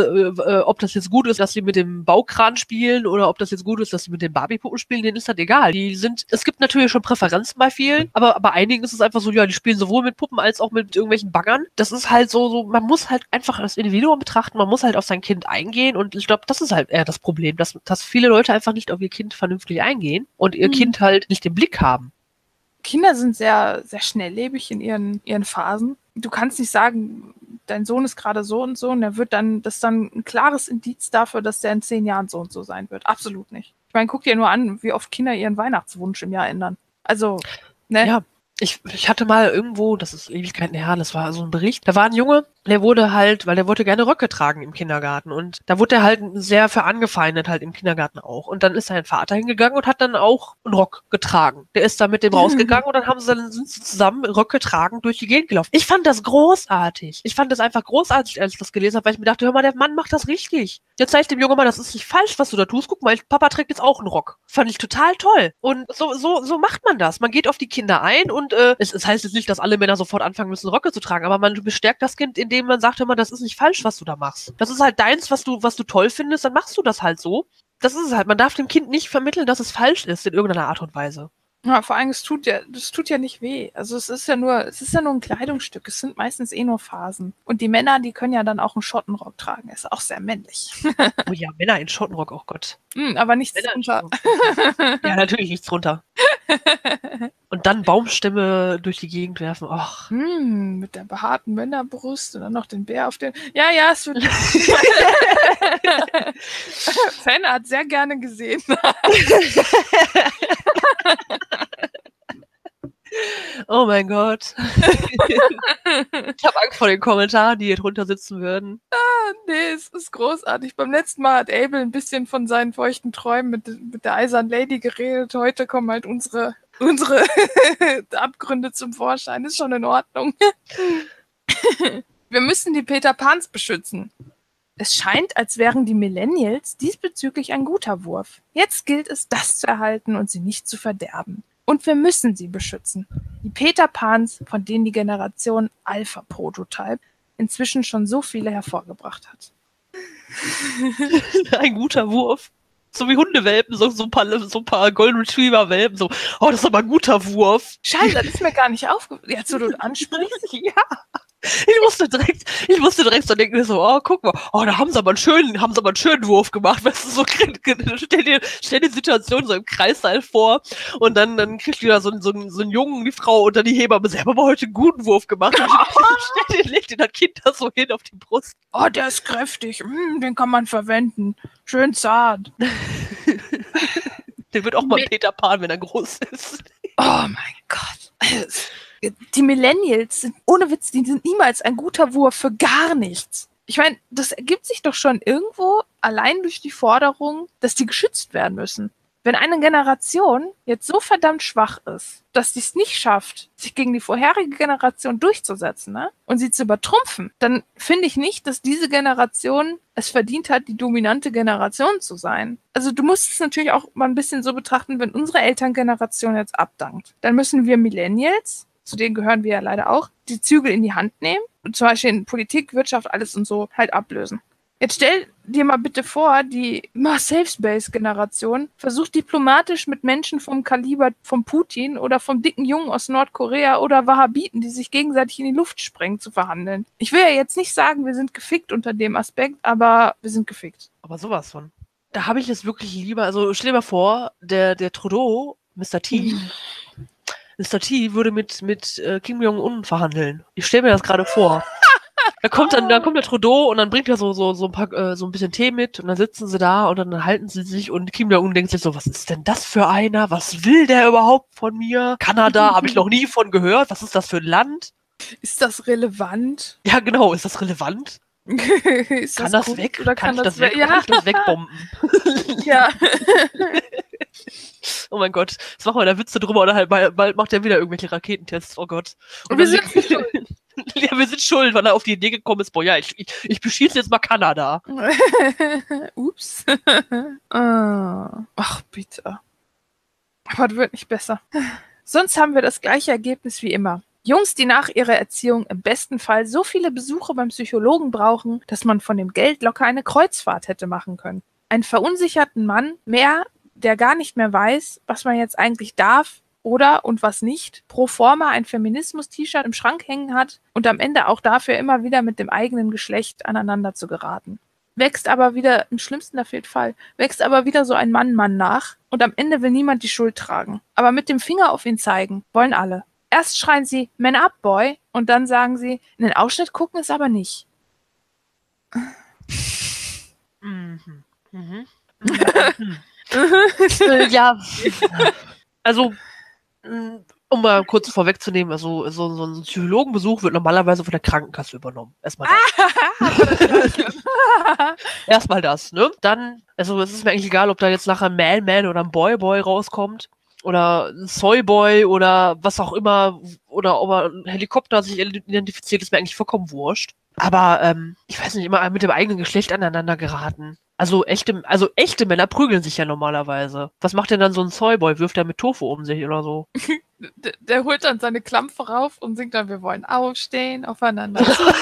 gut ist, dass sie mit dem Baukran spielen oder ob das jetzt gut ist, dass sie mit den Barbie-Puppen spielen, denen ist das egal. Es gibt natürlich schon Präferenzen bei vielen, aber bei einigen ist es einfach so, ja, die spielen sowohl mit Puppen als auch mit irgendwelchen Baggern. Das ist halt so, man muss halt einfach das Individuum betrachten, man muss halt auf sein Kind eingehen und ich glaube, das ist halt eher das Problem, dass viele Leute einfach nicht auf ihr Kind vernünftig eingehen und ihr Kind halt nicht im Blick haben. Kinder sind sehr, sehr schnelllebig in ihren Phasen. Du kannst nicht sagen, dein Sohn ist gerade so und das ist dann ein klares Indiz dafür, dass der in 10 Jahren so und so sein wird. Absolut nicht. Ich meine, guck dir nur an, wie oft Kinder ihren Weihnachtswunsch im Jahr ändern. Also, ne? Ja, ich hatte mal irgendwo, das ist Ewigkeiten her, das war so ein Bericht, da war ein Junge, der wurde halt, weil der wollte gerne Röcke tragen im Kindergarten und da wurde er halt sehr für angefeindet halt im Kindergarten auch und dann ist sein Vater hingegangen und hat dann auch einen Rock getragen. Der ist dann mit dem rausgegangen und dann sind sie zusammen Röcke tragend durch die Gegend gelaufen. Ich fand das großartig. Ich fand das einfach großartig, als ich das gelesen habe, weil ich mir dachte, hör mal, der Mann macht das richtig. Jetzt zeig ich dem Jungen mal, das ist nicht falsch, was du da tust. Guck mal, Papa trägt jetzt auch einen Rock. Fand ich total toll. Und so macht man das. Man geht auf die Kinder ein und es heißt jetzt nicht, dass alle Männer sofort anfangen müssen, Röcke zu tragen, aber man bestärkt das Kind, indem man sagt, hör mal, das ist nicht falsch, was du da machst. Das ist halt deins, was du toll findest, dann machst du das halt so. Das ist es halt. Man darf dem Kind nicht vermitteln, dass es falsch ist in irgendeiner Art und Weise. Ja, vor allem, das tut ja nicht weh. Also es ist ja nur ein Kleidungsstück. Es sind meistens nur Phasen. Und die Männer, die können ja dann auch einen Schottenrock tragen. Ist auch sehr männlich. Oh ja, Männer in Schottenrock, oh Gott. Aber nichts Männer drunter. Ja, natürlich nichts drunter. Und dann Baumstämme durch die Gegend werfen. Och. Mit der behaarten Männerbrust und dann noch den Bär auf den... Ja, es wird... Fan hat sehr gerne gesehen. Oh mein Gott. Ich habe Angst vor den Kommentaren, die hier drunter sitzen würden. Nee, es ist großartig. Beim letzten Mal hat Abel ein bisschen von seinen feuchten Träumen mit der Eisernen Lady geredet. Heute kommen halt unsere Abgründe zum Vorschein. Ist schon in Ordnung. Wir müssen die Peter Pans beschützen. Es scheint, als wären die Millennials diesbezüglich ein guter Wurf. Jetzt gilt es, das zu erhalten und sie nicht zu verderben. Und wir müssen sie beschützen. Die Peter Pans, von denen die Generation Alpha-Prototype inzwischen schon so viele hervorgebracht hat. Ein guter Wurf. So wie Hundewelpen, so ein paar Golden Retriever-Welpen, so, oh, das ist aber ein guter Wurf. Scheiße, das ist mir gar nicht aufgefallen. Jetzt, wo du ansprichst. Ja. Ich musste direkt so denken, so, oh, guck mal, oh, da haben sie aber einen schönen Wurf gemacht, weißt du, so, stell die Situation so im Kreissaal vor und dann kriegst du da so einen Jungen, die Frau und dann die Hebamme, sie haben aber heute einen guten Wurf gemacht und legt den das Kind da so hin auf die Brust. Oh, der ist kräftig, den kann man verwenden, schön zart. Der wird auch mal Peter Pan, wenn er groß ist. Oh mein Gott. Die Millennials sind, ohne Witz, die sind niemals ein guter Wurf für gar nichts. Ich meine, das ergibt sich doch schon irgendwo allein durch die Forderung, dass die geschützt werden müssen. Wenn eine Generation jetzt so verdammt schwach ist, dass sie es nicht schafft, sich gegen die vorherige Generation durchzusetzen, ne, und sie zu übertrumpfen, dann finde ich nicht, dass diese Generation es verdient hat, die dominante Generation zu sein. Also du musst es natürlich auch mal ein bisschen so betrachten, wenn unsere Elterngeneration jetzt abdankt, dann müssen wir Millennials, zu denen gehören wir ja leider auch, die Zügel in die Hand nehmen und zum Beispiel in Politik, Wirtschaft, alles und so halt ablösen. Jetzt stell dir mal bitte vor, die Safe Space-Generation versucht diplomatisch mit Menschen vom Kaliber von Putin oder vom dicken Jungen aus Nordkorea oder Wahhabiten, die sich gegenseitig in die Luft sprengen, zu verhandeln. Ich will ja jetzt nicht sagen, wir sind gefickt unter dem Aspekt, aber wir sind gefickt. Aber sowas von. Da habe ich es wirklich lieber, also stell dir mal vor, der Trudeau, Mr. T, Mr. T würde mit Kim Jong-un verhandeln. Ich stelle mir das gerade vor. Dann kommt der Trudeau und dann bringt er so ein bisschen Tee mit und dann sitzen sie da und dann halten sie sich und Kim Jong-un denkt sich so, was ist denn das für einer? Was will der überhaupt von mir? Kanada habe ich noch nie von gehört. Was ist das für ein Land? Ist das relevant? Ja, genau, ist das relevant? Kann das gut, weg? Oder Kann ich das weg? Kann ich das wegbomben? Ja. Oh mein Gott, jetzt machen wir da Witze drüber oder halt bald macht er wieder irgendwelche Raketentests, oh Gott. Und wir sind nicht schuld. Ja, wir sind schuld, weil er auf die Idee gekommen ist, boah, ja, ich beschieße jetzt mal Kanada. Ups. Ach, bitte. Aber das wird nicht besser. Sonst haben wir das gleiche Ergebnis wie immer. Jungs, die nach ihrer Erziehung im besten Fall so viele Besuche beim Psychologen brauchen, dass man von dem Geld locker eine Kreuzfahrt hätte machen können. Einen verunsicherten Mann mehr, der gar nicht mehr weiß, was man jetzt eigentlich darf oder und was nicht, pro forma ein Feminismus-T-Shirt im Schrank hängen hat und am Ende auch dafür immer wieder mit dem eigenen Geschlecht aneinander zu geraten. Wächst aber wieder, im schlimmsten, da fehlt Fall, wächst aber wieder so ein Mann nach und am Ende will niemand die Schuld tragen. Aber mit dem Finger auf ihn zeigen wollen alle. Erst schreien sie, Man up, Boy, und dann sagen sie, in den Ausschnitt gucken ist aber nicht. Ja, also, um mal kurz vorwegzunehmen, also so ein Psychologenbesuch wird normalerweise von der Krankenkasse übernommen. Erstmal das. Erstmal das, ne? Dann, also es ist mir eigentlich egal, ob da jetzt nachher ein Man oder ein Boy rauskommt. Oder ein Soyboy oder was auch immer. Oder ob er ein Helikopter sich identifiziert, ist mir eigentlich vollkommen wurscht. Aber, ich weiß nicht, immer mit dem eigenen Geschlecht aneinander geraten. Also echte Männer prügeln sich ja normalerweise. Was macht denn dann so ein Soyboy? Wirft er mit Tofu um sich oder so? Der holt dann seine Klampfe rauf und singt dann, wir wollen aufstehen, aufeinander.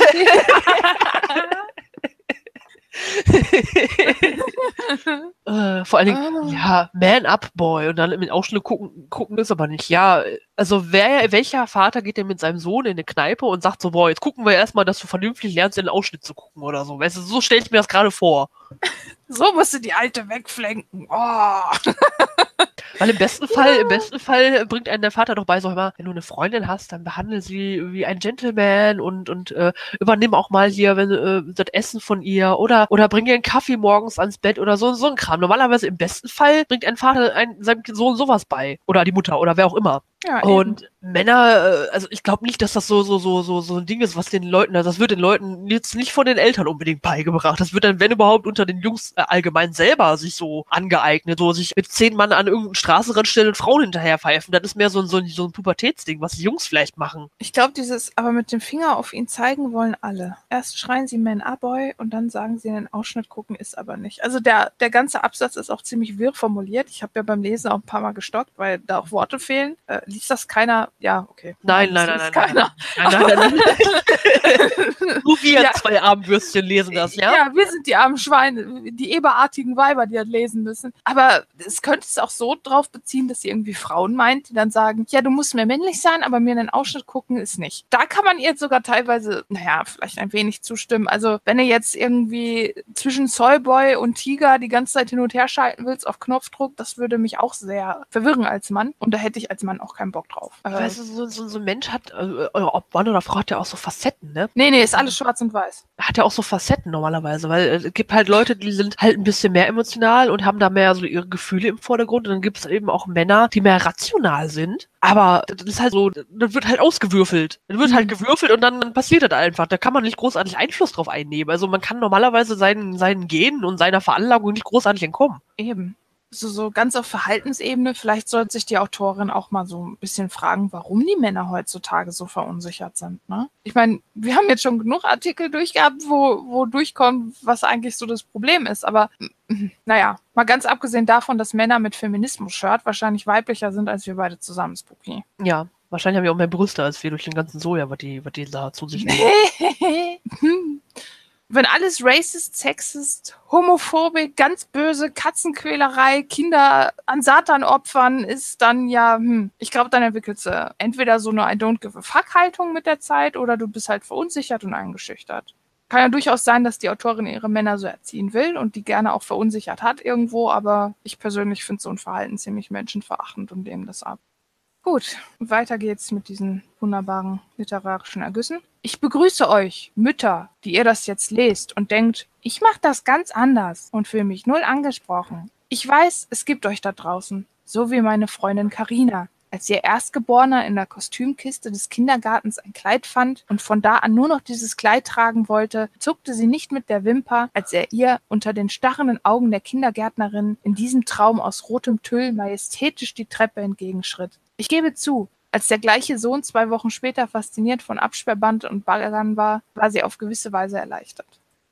Vor allen Dingen, ja, Man up, Boy. Und dann im Ausschnitt gucken ist aber nicht. Ja, also welcher Vater geht denn mit seinem Sohn in eine Kneipe und sagt so, boah, jetzt gucken wir erstmal, dass du vernünftig lernst, in den Ausschnitt zu gucken oder so. Weißt du, so stelle ich mir das gerade vor. So musst du die Alte wegflenken. Oh. Weil im besten Fall bringt einen der Vater doch bei, so immer, wenn du eine Freundin hast, dann behandle sie wie ein Gentleman und übernimm auch mal hier das Essen von ihr oder bring ihr einen Kaffee morgens ans Bett oder so ein Kram. Normalerweise im besten Fall bringt ein Vater seinem Sohn sowas bei. Oder die Mutter oder wer auch immer. Ja, und Männer, also ich glaube nicht, dass das so ein Ding ist, was den Leuten, also das wird den Leuten jetzt nicht von den Eltern unbedingt beigebracht. Das wird dann, wenn überhaupt, unter den Jungs allgemein selber sich so angeeignet, so sich mit 10 Mann an irgendeinen Straßenrand stellen und Frauen hinterher pfeifen. Das ist mehr so ein Pubertätsding, was die Jungs vielleicht machen. Ich glaube, aber mit dem Finger auf ihn zeigen wollen alle. Erst schreien sie Man up, Boy und dann sagen sie in den Ausschnitt gucken ist aber nicht. Also der ganze Absatz ist auch ziemlich wirr formuliert. Ich habe ja beim Lesen auch ein paar Mal gestockt, weil da auch Worte fehlen. Liest das keiner? Ja, okay. Nein. Keiner. Nein. Nur wir 2 Armwürstchen lesen das, ja? Ja, wir sind die armen Schweine, die eberartigen Weiber, die das lesen müssen. Aber es könnte es auch so drauf beziehen, dass sie irgendwie Frauen meint, die dann sagen, ja, du musst mehr männlich sein, aber mir in den Ausschnitt gucken ist nicht. Da kann man ihr jetzt sogar teilweise, vielleicht ein wenig zustimmen. Also wenn du jetzt irgendwie zwischen Soyboy und Tiger die ganze Zeit hin und her schalten willst auf Knopfdruck, das würde mich auch sehr verwirren als Mann. Und da hätte ich als Mann auch keinen Bock drauf. Weißt du, so ein Mensch hat, ob Mann oder Frau, hat ja auch so Facetten, ne? Nee, ist alles schwarz und weiß. Hat ja auch so Facetten normalerweise, weil es gibt halt Leute, die sind halt ein bisschen mehr emotional und haben da mehr so ihre Gefühle im Vordergrund und dann gibt es eben auch Männer, die mehr rational sind, aber das ist halt so, das wird halt ausgewürfelt. Das wird halt gewürfelt und dann passiert das einfach. Da kann man nicht großartig Einfluss drauf einnehmen. Also man kann normalerweise seinen Genen und seiner Veranlagung nicht großartig entkommen. Eben. so ganz auf Verhaltensebene, vielleicht sollte sich die Autorin auch mal so ein bisschen fragen, warum die Männer heutzutage so verunsichert sind, ne? Ich meine, wir haben jetzt schon genug Artikel durchgehabt, wo durchkommt, was eigentlich so das Problem ist, aber naja, mal ganz abgesehen davon, dass Männer mit Feminismus-Shirt wahrscheinlich weiblicher sind als wir beide zusammen, Spooky. Ja, wahrscheinlich haben wir auch mehr Brüste als wir durch den ganzen Soja, was die da zu sich nehmen. Wenn alles racist, sexist, homophobisch, ganz böse, Katzenquälerei, Kinder an Satan opfern ist, dann ja, ich glaube, dann entwickelst du entweder so eine I don't give a fuck Haltung mit der Zeit oder du bist halt verunsichert und eingeschüchtert. Kann ja durchaus sein, dass die Autorin ihre Männer so erziehen will und die gerne auch verunsichert hat irgendwo, aber ich persönlich finde so ein Verhalten ziemlich menschenverachtend und lehne das ab. Gut, weiter geht's mit diesen wunderbaren literarischen Ergüssen. Ich begrüße euch, Mütter, die ihr das jetzt lest und denkt, ich mache das ganz anders und fühle mich null angesprochen. Ich weiß, es gibt euch da draußen, so wie meine Freundin Carina. Als ihr Erstgeborener in der Kostümkiste des Kindergartens ein Kleid fand und von da an nur noch dieses Kleid tragen wollte, zuckte sie nicht mit der Wimper, als er ihr unter den starrenden Augen der Kindergärtnerin in diesem Traum aus rotem Tüll majestätisch die Treppe entgegenschritt. Ich gebe zu, als der gleiche Sohn 2 Wochen später fasziniert von Absperrband und Baggern war, war sie auf gewisse Weise erleichtert.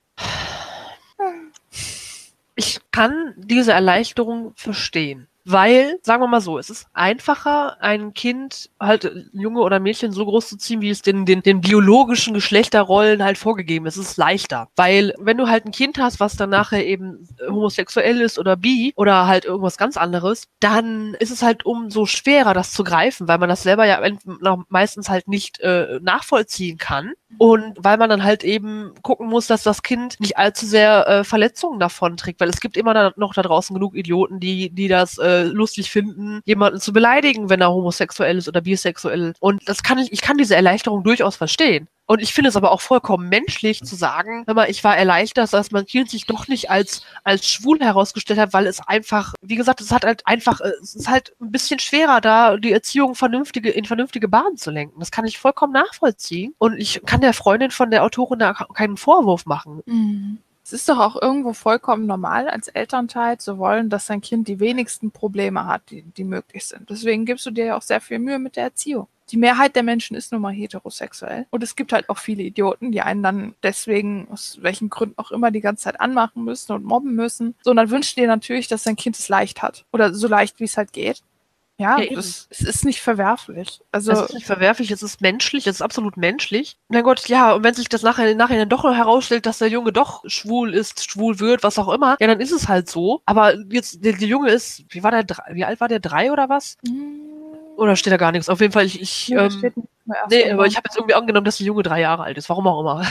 Ich kann diese Erleichterung verstehen. Weil, sagen wir mal so, es ist einfacher, ein Kind, halt ein Junge oder ein Mädchen so groß zu ziehen, wie es den biologischen Geschlechterrollen halt vorgegeben ist. Es ist leichter. Weil, wenn du halt ein Kind hast, was dann nachher eben homosexuell ist oder bi oder halt irgendwas ganz anderes, dann ist es halt umso schwerer, das zu greifen, weil man das selber ja meistens halt nicht nachvollziehen kann. Und weil man dann halt eben gucken muss, dass das Kind nicht allzu sehr Verletzungen davon trägt, weil es gibt immer noch da draußen genug Idioten, die das lustig finden, jemanden zu beleidigen, wenn er homosexuell ist oder bisexuell. Und ich kann diese Erleichterung durchaus verstehen. Und ich finde es aber auch vollkommen menschlich zu sagen, hör mal, ich war erleichtert, dass mein Kind sich doch nicht als schwul herausgestellt hat, weil es einfach, wie gesagt, es ist halt ein bisschen schwerer, da die Erziehung in vernünftige Bahnen zu lenken. Das kann ich vollkommen nachvollziehen. Und ich kann der Freundin von der Autorin da keinen Vorwurf machen. Mhm. Es ist doch auch irgendwo vollkommen normal, als Elternteil zu wollen, dass dein Kind die wenigsten Probleme hat, die möglich sind. Deswegen gibst du dir ja auch sehr viel Mühe mit der Erziehung. Die Mehrheit der Menschen ist nun mal heterosexuell. Und es gibt halt auch viele Idioten, die einen dann deswegen, aus welchen Gründen auch immer, die ganze Zeit anmachen müssen und mobben müssen. So, und dann wünschst du dir natürlich, dass dein Kind es leicht hat. Oder so leicht, wie es halt geht. Ja, es ist nicht verwerflich. Also, es ist nicht verwerflich, es ist menschlich, es ist absolut menschlich. Mein Gott, ja, und wenn sich das nachher dann doch herausstellt, dass der Junge doch schwul ist, schwul wird, was auch immer, ja, dann ist es halt so. Aber jetzt, der Junge ist, wie alt war der, 3 oder was? Oder steht da gar nichts? Auf jeden Fall, aber ich habe jetzt irgendwie angenommen, dass der Junge 3 Jahre alt ist, warum auch immer.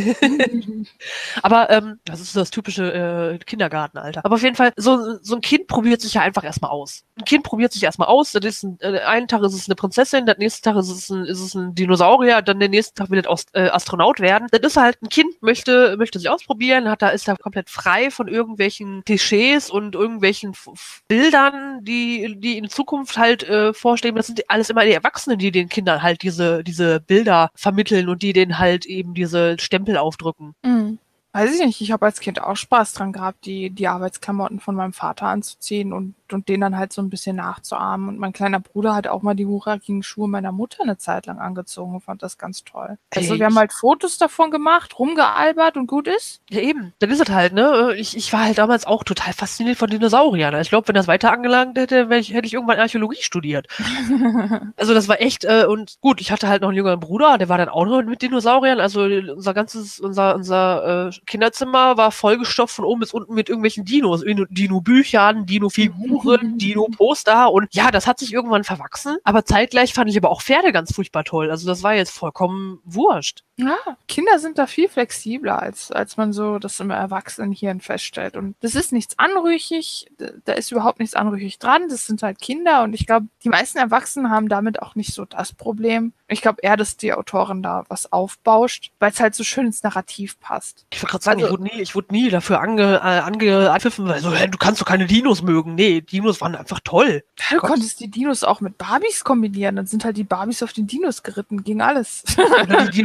Aber das ist das typische Kindergartenalter. Aber auf jeden Fall, so ein Kind probiert sich ja einfach erstmal aus. Ein Kind probiert sich erstmal aus, das ist einen Tag ist es eine Prinzessin, den nächsten Tag ist es ein Dinosaurier, dann den nächsten Tag will es Astronaut werden. Das ist halt, ein Kind möchte sich ausprobieren, ist da komplett frei von irgendwelchen Klischees und irgendwelchen Bildern, die in Zukunft halt vorstehen. Das sind alles immer die Erwachsenen, die den Kindern halt diese Bilder vermitteln und die denen halt eben diese Stempel aufdrücken. Weiß ich nicht, ich habe als Kind auch Spaß dran gehabt, die Arbeitsklamotten von meinem Vater anzuziehen und den dann halt so ein bisschen nachzuahmen. Und mein kleiner Bruder hat auch mal die hochhackigen Schuhe meiner Mutter eine Zeit lang angezogen und fand das ganz toll. Also wir haben halt Fotos davon gemacht, rumgealbert und gut ist. Ja eben, dann ist es halt, ne? Ich war halt damals auch total fasziniert von Dinosauriern. Ich glaube, wenn das weiter angelangt hätte, hätte ich irgendwann Archäologie studiert. Also das war echt, und gut, ich hatte halt noch einen jüngeren Bruder, der war dann auch noch mit Dinosauriern. Also unser Kinderzimmer war vollgestopft von oben bis unten mit irgendwelchen Dinos, Dino-Büchern, Dino-Figuren, Dino-Poster und ja, das hat sich irgendwann verwachsen, aber zeitgleich fand ich aber auch Pferde ganz furchtbar toll, also das war jetzt vollkommen wurscht. Ja, Kinder sind da viel flexibler, als man so das im Erwachsenenhirn feststellt und das ist nichts anrüchig, da ist überhaupt nichts anrüchig dran, das sind halt Kinder und ich glaube, die meisten Erwachsenen haben damit auch nicht so das Problem. Ich glaube eher, dass die Autorin da was aufbauscht, weil es halt so schön ins Narrativ passt. Ich wollte gerade sagen, ich wurde nie dafür angepfiffen, weil so, du kannst doch keine Dinos mögen. Nee, Dinos waren einfach toll. Ja, du konntest die Dinos auch mit Barbies kombinieren, dann sind halt die Barbies auf den Dinos geritten, ging alles. Oder die Dinos haben die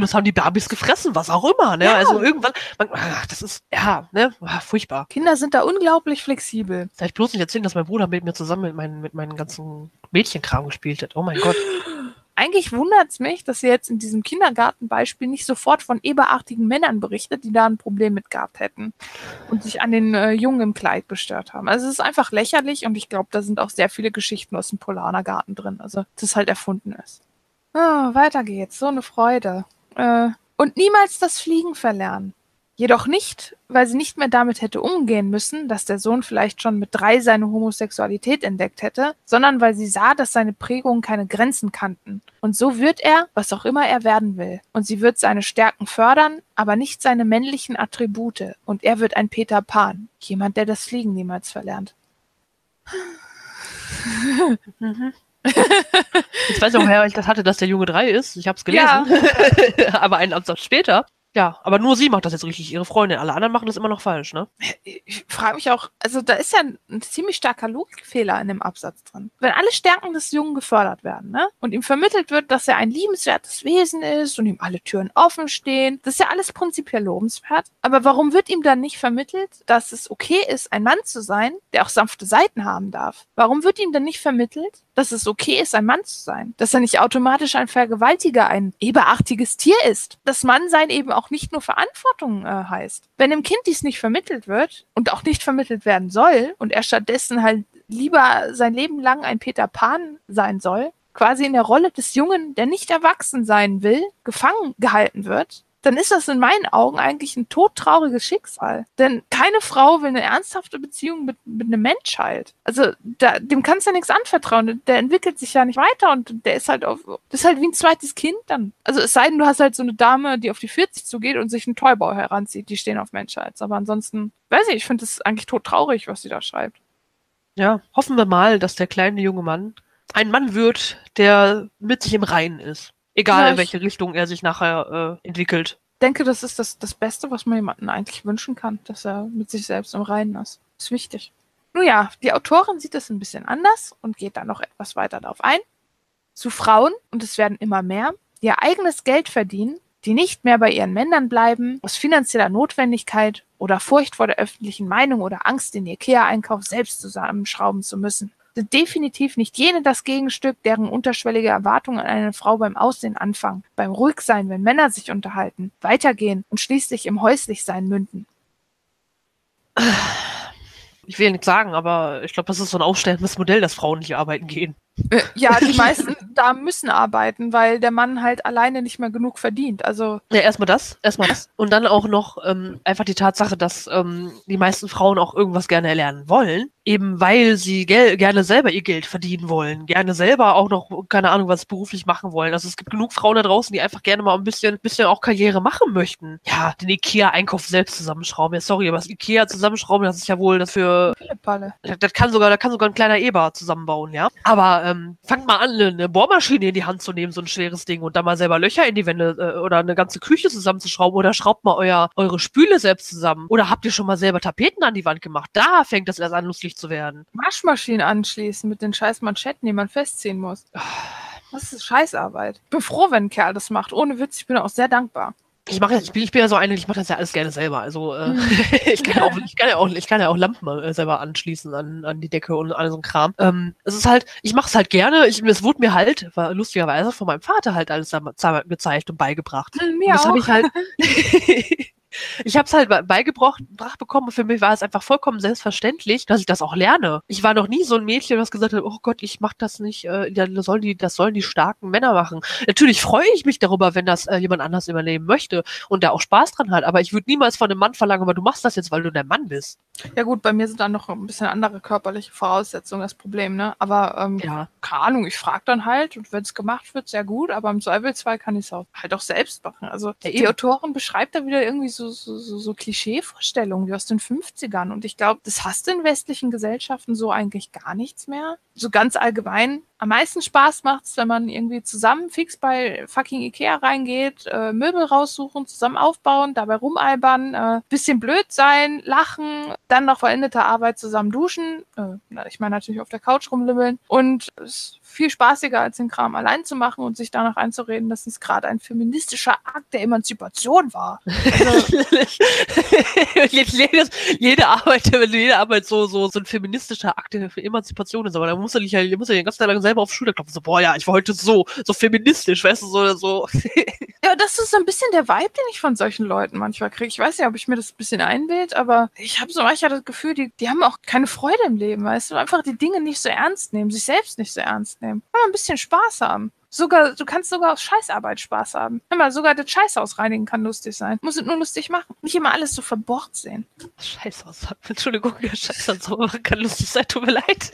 Barbies gefressen, was auch immer, ne? Ja. Also irgendwann, das ist, ne? Furchtbar. Kinder sind da unglaublich flexibel. Darf ich bloß nicht erzählen, dass mein Bruder mit mir zusammen mit meinen ganzen Mädchenkram gespielt hat. Oh mein Gott. Eigentlich wundert es mich, dass sie jetzt in diesem Kindergartenbeispiel nicht sofort von eberartigen Männern berichtet, die da ein Problem mit gehabt hätten und sich an den Jungen im Kleid gestört haben. Also es ist einfach lächerlich und ich glaube, da sind auch sehr viele Geschichten aus dem Polarnergarten drin, also dass es halt erfunden ist. Weiter geht's, so eine Freude. Und niemals das Fliegen verlernen. Jedoch nicht, weil sie nicht mehr damit hätte umgehen müssen, dass der Sohn vielleicht schon mit 3 seine Homosexualität entdeckt hätte, sondern weil sie sah, dass seine Prägungen keine Grenzen kannten. Und so wird er, was auch immer er werden will. Und sie wird seine Stärken fördern, aber nicht seine männlichen Attribute. Und er wird ein Peter Pan. Jemand, der das Fliegen niemals verlernt. Jetzt weiß ich auch, woher ich das hatte, dass der Junge 3 ist. Ich habe es gelesen. Ja. Aber einen Absatz später. Ja, aber nur sie macht das jetzt richtig, ihre Freundin. Alle anderen machen das immer noch falsch, ne? Ich frage mich auch, also da ist ja ein ziemlich starker Logikfehler in dem Absatz drin. Wenn alle Stärken des Jungen gefördert werden, ne? Und ihm vermittelt wird, dass er ein liebenswertes Wesen ist und ihm alle Türen offen stehen, das ist ja alles prinzipiell lobenswert. Aber warum wird ihm dann nicht vermittelt, dass es okay ist, ein Mann zu sein, der auch sanfte Seiten haben darf? Warum wird ihm dann nicht vermittelt, dass es okay ist, ein Mann zu sein? Dass er nicht automatisch ein Vergewaltiger, ein eberartiges Tier ist? Dass Mannsein eben auch nicht nur Verantwortung heißt. Wenn dem Kind dies nicht vermittelt wird und auch nicht vermittelt werden soll und er stattdessen halt lieber sein Leben lang ein Peter Pan sein soll, quasi in der Rolle des Jungen, der nicht erwachsen sein will, gefangen gehalten wird, dann ist das in meinen Augen eigentlich ein todtrauriges Schicksal. Denn keine Frau will eine ernsthafte Beziehung mit einem Mensch halt. Also dem kannst du ja nichts anvertrauen. Der entwickelt sich ja nicht weiter und der ist halt das ist halt wie ein zweites Kind dann. Also es sei denn, du hast halt so eine Dame, die auf die 40 zugeht und sich einen Toybau heranzieht, die stehen auf Menschheit. Aber ansonsten, weiß ich finde es eigentlich todtraurig, was sie da schreibt. Ja, hoffen wir mal, dass der kleine junge Mann ein Mann wird, der mit sich im Reinen ist. Egal, Ja, in welche Richtung er sich nachher entwickelt. Ich denke, das ist das Beste, was man jemandem eigentlich wünschen kann, dass er mit sich selbst im Reinen ist. Ist wichtig. Nun ja, die Autorin sieht es ein bisschen anders und geht da noch etwas weiter darauf ein. Zu Frauen, und es werden immer mehr, die ihr eigenes Geld verdienen, die nicht mehr bei ihren Männern bleiben, aus finanzieller Notwendigkeit oder Furcht vor der öffentlichen Meinung oder Angst, den IKEA-Einkauf selbst zusammenschrauben zu müssen. Sind definitiv nicht jene das Gegenstück, deren unterschwellige Erwartungen an eine Frau beim Aussehen anfangen, beim Ruhigsein, wenn Männer sich unterhalten, weitergehen und schließlich im Häuslichsein münden. Ich will ja nichts sagen, aber ich glaube, das ist so ein aufstellendes Modell, dass Frauen nicht arbeiten gehen. Ja, die meisten da müssen arbeiten, weil der Mann halt alleine nicht mehr genug verdient. Also Ja, erstmal das. Und dann auch noch einfach die Tatsache, dass die meisten Frauen auch irgendwas gerne erlernen wollen, eben weil sie gerne selber ihr Geld verdienen wollen, gerne selber auch noch, keine Ahnung, was beruflich machen wollen. Also es gibt genug Frauen da draußen, die einfach gerne mal ein bisschen auch Karriere machen möchten. Ja, den IKEA-Einkauf selbst zusammenschrauben. Ja, sorry, aber das IKEA zusammenschrauben, das ist ja wohl dafür, Palle. da kann sogar ein kleiner Eber zusammenbauen, ja. Aber fangt mal an, eine Bohrmaschine in die Hand zu nehmen, so ein schweres Ding, und da mal selber Löcher in die Wände oder eine ganze Küche zusammenzuschrauben, oder schraubt mal eure Spüle selbst zusammen. Oder habt ihr schon mal selber Tapeten an die Wand gemacht? Da fängt das erst an, lustig zu werden. Waschmaschinen anschließen mit den scheiß Manschetten, die man festziehen muss. Das ist Scheißarbeit. Ich bin froh, wenn ein Kerl das macht. Ohne Witz, ich bin auch sehr dankbar. Ich bin ja so eine, ich mache das ja alles gerne selber. Also ich kann ja auch Lampen selber anschließen an die Decke und all so ein Kram. Es ist halt, ich mache es halt gerne. Es wurde mir halt, war lustigerweise von meinem Vater halt alles gezeigt und beigebracht. Mir Das auch. habe ich halt. Ich habe es halt beigebracht bekommen, und für mich war es einfach vollkommen selbstverständlich, dass ich das auch lerne. Ich war noch nie so ein Mädchen, das gesagt hat, oh Gott, ich mach das nicht, das sollen die starken Männer machen. Natürlich freue ich mich darüber, wenn das jemand anders übernehmen möchte und da auch Spaß dran hat, aber ich würde niemals von einem Mann verlangen, aber du machst das jetzt, weil du der Mann bist. Ja gut, bei mir sind dann noch ein bisschen andere körperliche Voraussetzungen das Problem, ne? Aber Ja. keine Ahnung, ich frage dann halt und wenn es gemacht wird, sehr gut, aber im Zweifelsfall kann ich es halt auch selbst machen. Also Ja, die eben. Autorin beschreibt da wieder irgendwie so Klischeevorstellungen wie aus den 50ern und ich glaube, das hast du in westlichen Gesellschaften so eigentlich gar nichts mehr. So ganz allgemein Am meisten Spaß macht's, wenn man irgendwie zusammen fix bei fucking Ikea reingeht, Möbel raussuchen, zusammen aufbauen, dabei rumalbern, bisschen blöd sein, lachen, dann nach vollendeter Arbeit zusammen duschen, ich meine natürlich auf der Couch rumlimmeln und es ist viel spaßiger, als den Kram allein zu machen und sich danach einzureden, dass es gerade ein feministischer Akt der Emanzipation war. Also, jede Arbeit so ein feministischer Akt der Emanzipation ist, aber da muss er den ganzen Tag lang selber auf die Schulter klopfen, so, boah, ja, ich war heute so feministisch, weißt du, so. ja, das ist so ein bisschen der Vibe, den ich von solchen Leuten manchmal kriege. Ich weiß ja, ob ich mir das ein bisschen einbild, aber ich habe so manchmal das Gefühl, die haben auch keine Freude im Leben, weißt du, einfach die Dinge nicht so ernst nehmen, sich selbst nicht so ernst nehmen. Mal ein bisschen Spaß haben. Du kannst sogar aus Scheißarbeit Spaß haben. Hör mal, sogar das Scheißhaus reinigen kann lustig sein. Muss es nur lustig machen. Nicht immer alles so verbohrt sehen. Scheißhaus. Entschuldigung, der Scheißhaus so machen kann lustig sein, tut mir leid.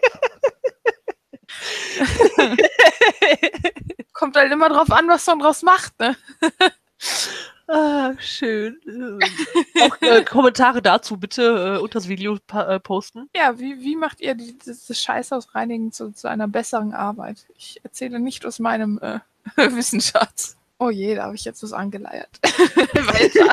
Kommt halt immer drauf an, was man draus macht, ne? Ah, schön. Auch Kommentare dazu bitte unter das Video posten. Ja, wie macht ihr das Scheißhaus reinigen zu einer besseren Arbeit? Ich erzähle nicht aus meinem Wissensschatz. Oh je, da habe ich jetzt was angeleiert. Weiter.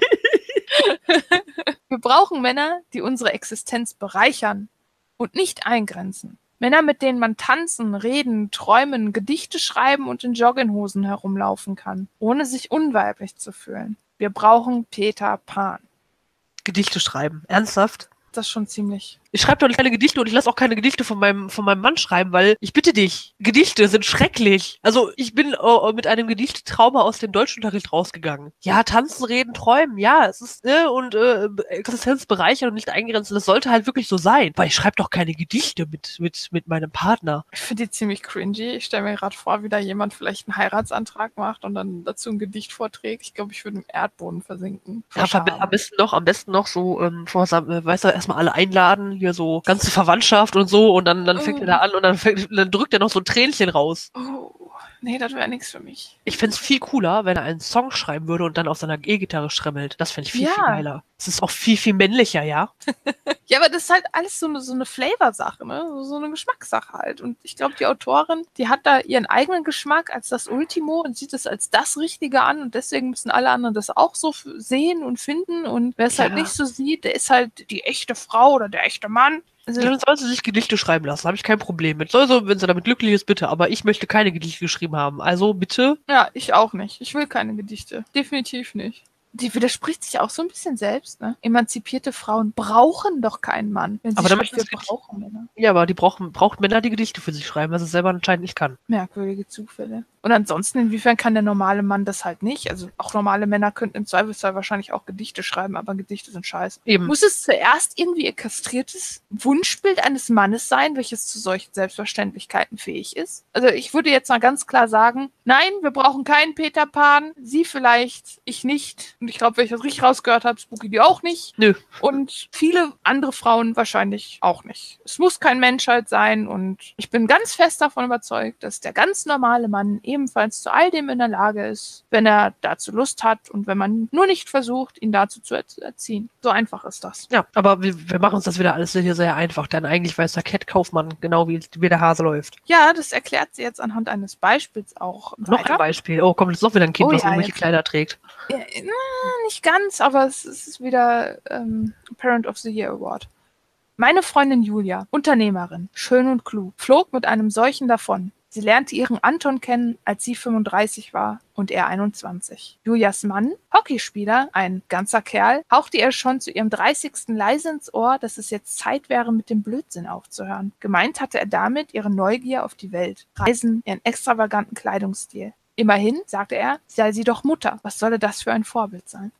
Wir brauchen Männer, die unsere Existenz bereichern und nicht eingrenzen. Männer, mit denen man tanzen, reden, träumen, Gedichte schreiben und in Jogginghosen herumlaufen kann, ohne sich unweiblich zu fühlen. Wir brauchen Peter Pan. Gedichte schreiben. Ernsthaft? Das ist schon ziemlich... Ich schreibe doch keine Gedichte und ich lasse auch keine Gedichte von meinem Mann schreiben, weil ich bitte dich, Gedichte sind schrecklich. Also ich bin mit einem Gedichttrauma aus dem Deutschunterricht rausgegangen. Ja, tanzen, reden, träumen, ja, es ist, und Existenz bereichern und nicht eingrenzen, das sollte halt wirklich so sein. Weil ich schreibe doch keine Gedichte mit meinem Partner. Ich finde die ziemlich cringy. Ich stelle mir gerade vor, wie da jemand vielleicht einen Heiratsantrag macht und dann dazu ein Gedicht vorträgt. Ich glaube, ich würde im Erdboden versinken. Ja, am besten noch so, weißt du, erstmal alle einladen, hier so ganze Verwandtschaft und so und dann fängt er da an und dann drückt er noch so ein Tränchen raus. Oh, nee, das wäre nichts für mich. Ich fände es viel cooler, wenn er einen Song schreiben würde und dann auf seiner E-Gitarre stremmelt. Das fände ich viel geiler. Es ist auch viel männlicher, ja? Ja, aber das ist halt alles so eine Flavor-Sache, ne? So eine Geschmackssache halt. Und ich glaube, die Autorin, die hat da ihren eigenen Geschmack als das Ultimo und sieht es als das Richtige an und deswegen müssen alle anderen das auch so sehen und finden und wer es halt nicht so sieht, der ist halt die echte Frau oder der echte Mann. Also, dann soll sie sich Gedichte schreiben lassen, habe ich kein Problem mit. Also, wenn sie damit glücklich ist, bitte. Aber ich möchte keine Gedichte geschrieben haben. Also, bitte. Ja, ich auch nicht. Ich will keine Gedichte. Definitiv nicht. Die widerspricht sich auch so ein bisschen selbst, ne? Emanzipierte Frauen brauchen doch keinen Mann. Wenn sie aber damit wir brauchen Männer. Ja, aber die braucht Männer, die Gedichte für sich schreiben, was es selber anscheinend nicht kann. Merkwürdige Zufälle. Und ansonsten, inwiefern kann der normale Mann das halt nicht? Also auch normale Männer könnten im Zweifelsfall wahrscheinlich auch Gedichte schreiben, aber Gedichte sind scheiße. Eben. Muss es zuerst irgendwie ein kastriertes Wunschbild eines Mannes sein, welches zu solchen Selbstverständlichkeiten fähig ist? Also ich würde jetzt mal ganz klar sagen, nein, wir brauchen keinen Peter Pan. Sie vielleicht, ich nicht. Und ich glaube, wenn ich das richtig rausgehört habe, Spooky die auch nicht. Nö. Und viele andere Frauen wahrscheinlich auch nicht. Es muss kein Menschheit sein und ich bin ganz fest davon überzeugt, dass der ganz normale Mann ebenfalls zu all dem in der Lage ist, wenn er dazu Lust hat und wenn man nur nicht versucht, ihn dazu zu erziehen. So einfach ist das. Ja, aber wir machen uns das wieder alles hier sehr einfach, denn eigentlich weiß der Cat-Kaufmann genau, wie der Hase läuft. Ja, das erklärt sie jetzt anhand eines Beispiels auch Noch ein Beispiel. Oh, kommt jetzt noch wieder ein Kind, was irgendwelche Kleider trägt. Ja, nicht ganz, aber es ist wieder Parent of the Year Award. Meine Freundin Julia, Unternehmerin, schön und klug, flog mit einem solchen davon. Sie lernte ihren Anton kennen, als sie 35 war und er 21. Julias Mann, Hockeyspieler, ein ganzer Kerl, hauchte ihr schon zu ihrem 30. leise ins Ohr, dass es jetzt Zeit wäre, mit dem Blödsinn aufzuhören. Gemeint hatte er damit ihre Neugier auf die Welt, Reisen, ihren extravaganten Kleidungsstil. Immerhin, sagte er, sei sie doch Mutter. Was solle das für ein Vorbild sein?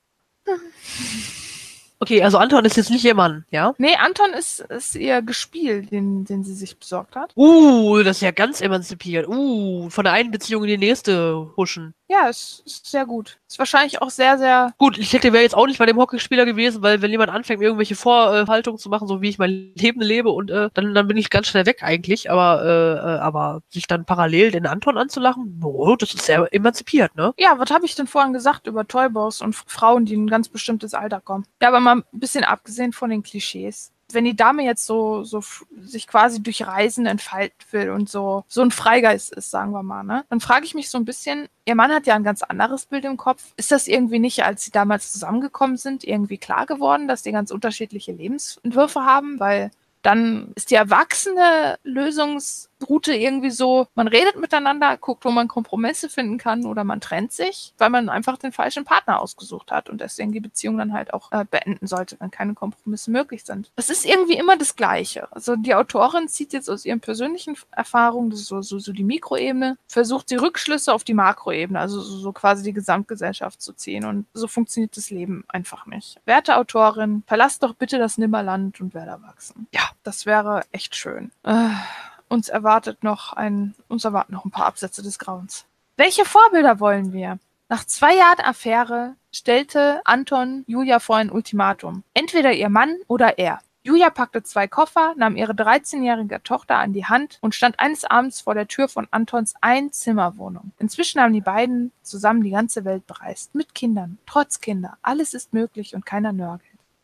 Okay, also Anton ist jetzt nicht ihr Mann, ja? Nee, Anton ist ihr Gespiel, den sie sich besorgt hat. Das ist ja ganz emanzipiert. Von der einen Beziehung in die nächste huschen. Ja, es ist sehr gut. Ist wahrscheinlich auch sehr, sehr... Gut, ich wäre jetzt auch nicht bei dem Hockeyspieler gewesen, weil wenn jemand anfängt, mir irgendwelche Vorhaltungen zu machen, so wie ich mein Leben lebe, und dann bin ich ganz schnell weg eigentlich, aber sich dann parallel den Anton anzulachen, das ist sehr emanzipiert, ne? Ja, was habe ich denn vorhin gesagt über Toyboys und Frauen, die in ein ganz bestimmtes Alter kommen? Ja, aber mal ein bisschen abgesehen von den Klischees. wenn die Dame jetzt so sich quasi durch Reisen entfalten will und so ein Freigeist ist, sagen wir mal, ne? Dann frage ich mich so ein bisschen, ihr Mann hat ja ein ganz anderes Bild im Kopf. Ist das irgendwie nicht, als sie damals zusammengekommen sind, irgendwie klar geworden, dass die ganz unterschiedliche Lebensentwürfe haben? Weil dann ist die erwachsene Lösungsroute irgendwie so, man redet miteinander, guckt, wo man Kompromisse finden kann oder man trennt sich, weil man einfach den falschen Partner ausgesucht hat und deswegen die Beziehung dann halt auch beenden sollte, wenn keine Kompromisse möglich sind. Es ist irgendwie immer das Gleiche. Also die Autorin zieht jetzt aus ihren persönlichen Erfahrungen, das ist so die Mikroebene, versucht die Rückschlüsse auf die Makroebene, also so quasi die Gesamtgesellschaft zu ziehen und so funktioniert das Leben einfach nicht. Werte Autorin, verlass doch bitte das Nimmerland und werde erwachsen. Ja, das wäre echt schön. Uns erwarten noch ein paar Absätze des Grauens. Welche Vorbilder wollen wir? Nach 2 Jahren Affäre stellte Anton Julia vor ein Ultimatum. Entweder ihr Mann oder er. Julia packte 2 Koffer, nahm ihre 13-jährige Tochter an die Hand und stand eines Abends vor der Tür von Antons Einzimmerwohnung. Inzwischen haben die beiden zusammen die ganze Welt bereist. Mit Kindern, trotz Kinder. Alles ist möglich und keiner nörgelt.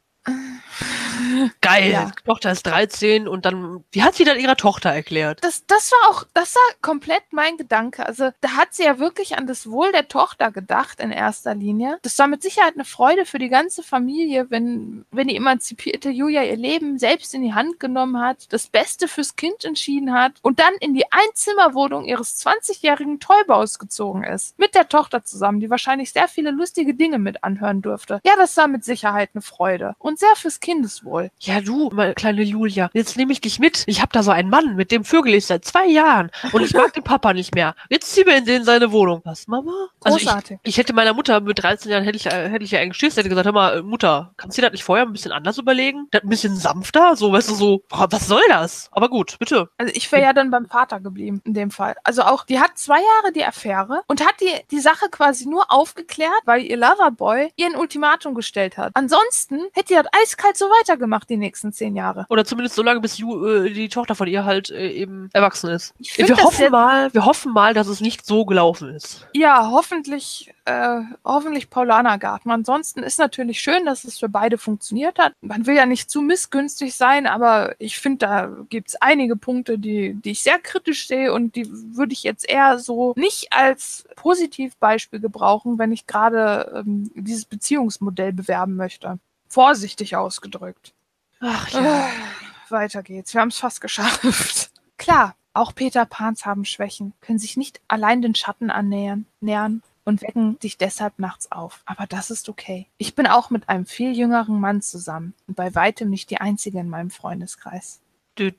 Geil, Ja. die Tochter ist 13 und dann, wie hat sie dann ihrer Tochter erklärt? Das war komplett mein Gedanke. Also da hat sie ja wirklich an das Wohl der Tochter gedacht in erster Linie. Das war mit Sicherheit eine Freude für die ganze Familie, wenn die emanzipierte Julia ihr Leben selbst in die Hand genommen hat, das Beste fürs Kind entschieden hat und dann in die Einzimmerwohnung ihres 20-jährigen Toybaus gezogen ist. Mit der Tochter zusammen, die wahrscheinlich sehr viele lustige Dinge mit anhören durfte. Ja, das war mit Sicherheit eine Freude. Und sehr fürs Kindeswohl. Ja, du, meine kleine Julia, jetzt nehme ich dich mit. Ich habe da so einen Mann, mit dem vögel ich seit 2 Jahren und ich mag den Papa nicht mehr. Jetzt ziehen wir in seine Wohnung. Was, Mama? Großartig. Also ich hätte meiner Mutter mit 13 Jahren hätte ich ja eigentlich Schiss, hätte gesagt, hör mal, Mutter, kannst du dir das nicht vorher ein bisschen anders überlegen? Das ein bisschen sanfter? So, weißt du, so, boah, was soll das? Aber gut, bitte. Also ich wäre ja dann beim Vater geblieben in dem Fall. Also auch, die hat 2 Jahre die Affäre und hat die Sache quasi nur aufgeklärt, weil ihr Loverboy ihr ein Ultimatum gestellt hat. Ansonsten hätte die das eiskalt so weitergemacht die nächsten 10 Jahre. Oder zumindest so lange, bis die Tochter von ihr halt eben erwachsen ist. Ich find Wir das hoffen mal, dass es nicht so gelaufen ist. Ja, hoffentlich Paulaner Garten. Ansonsten ist natürlich schön, dass es für beide funktioniert hat. Man will ja nicht zu missgünstig sein, aber ich finde, da gibt es einige Punkte, die ich sehr kritisch sehe und die würde ich jetzt eher so nicht als Positivbeispiel gebrauchen, wenn ich gerade dieses Beziehungsmodell bewerben möchte. Vorsichtig ausgedrückt. Ach ja. Weiter geht's. Wir haben es fast geschafft. Klar, auch Peter Pans haben Schwächen, können sich nicht allein den Schatten nähern und wecken dich deshalb nachts auf. Aber das ist okay. Ich bin auch mit einem viel jüngeren Mann zusammen und bei weitem nicht die einzige in meinem Freundeskreis. Ist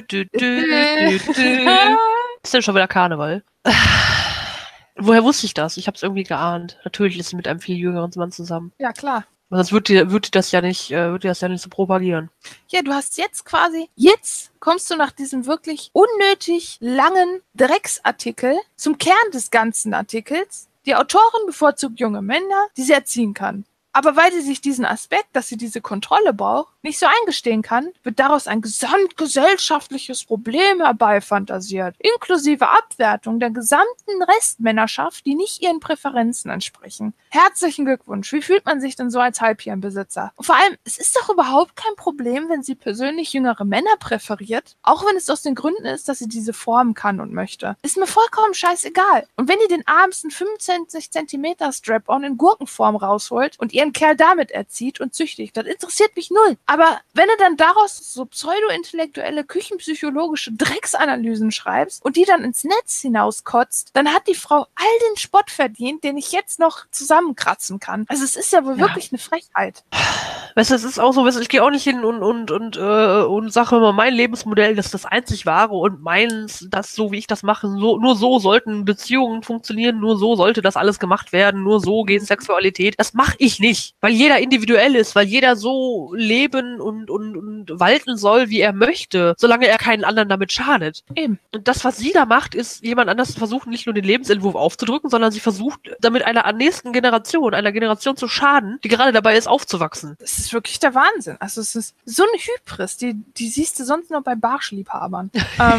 denn schon wieder Karneval? Woher wusste ich das? Ich habe es irgendwie geahnt. Natürlich ist sie mit einem viel jüngeren Mann zusammen. Ja, klar. Sonst würde das ja nicht so propagieren. Ja, du hast jetzt kommst du nach diesem wirklich unnötig langen Drecksartikel zum Kern des ganzen Artikels. Die Autorin bevorzugt junge Männer, die sie erziehen kann. Aber weil sie sich diesen Aspekt, dass sie diese Kontrolle braucht, nicht so eingestehen kann, wird daraus ein gesamtgesellschaftliches Problem herbeifantasiert, inklusive Abwertung der gesamten Restmännerschaft, die nicht ihren Präferenzen entsprechen. Herzlichen Glückwunsch, wie fühlt man sich denn so als Halbhirnbesitzer? Und vor allem, es ist doch überhaupt kein Problem, wenn sie persönlich jüngere Männer präferiert, auch wenn es aus den Gründen ist, dass sie diese formen kann und möchte. Ist mir vollkommen scheißegal. Und wenn ihr den abends einen 25 cm Strap-on in Gurkenform rausholt und ihren Kerl damit erzieht und züchtigt, das interessiert mich null. Aber wenn du dann daraus so pseudo-intellektuelle, küchenpsychologische Drecksanalysen schreibst und die dann ins Netz hinauskotzt, dann hat die Frau all den Spott verdient, den ich jetzt noch zusammenkratzen kann. Also es ist ja wohl wirklich eine Frechheit. Weißt du, es ist auch so, ich gehe auch nicht hin und sage immer, mein Lebensmodell, das ist das einzig wahre und meins, das so wie ich das mache, nur so sollten Beziehungen funktionieren, nur so sollte das alles gemacht werden, nur so geht Sexualität. Das mache ich nicht, weil jeder individuell ist, weil jeder so leben und walten soll, wie er möchte, solange er keinen anderen damit schadet. Eben. Und das, was sie da macht, ist, jemand anders versuchen, nicht nur den Lebensentwurf aufzudrücken, sondern sie versucht, damit einer nächsten Generation, einer Generation zu schaden, die gerade dabei ist, aufzuwachsen. Das ist wirklich der Wahnsinn. Also es ist so eine Hybris, die siehst du sonst nur bei Barschliebhabern.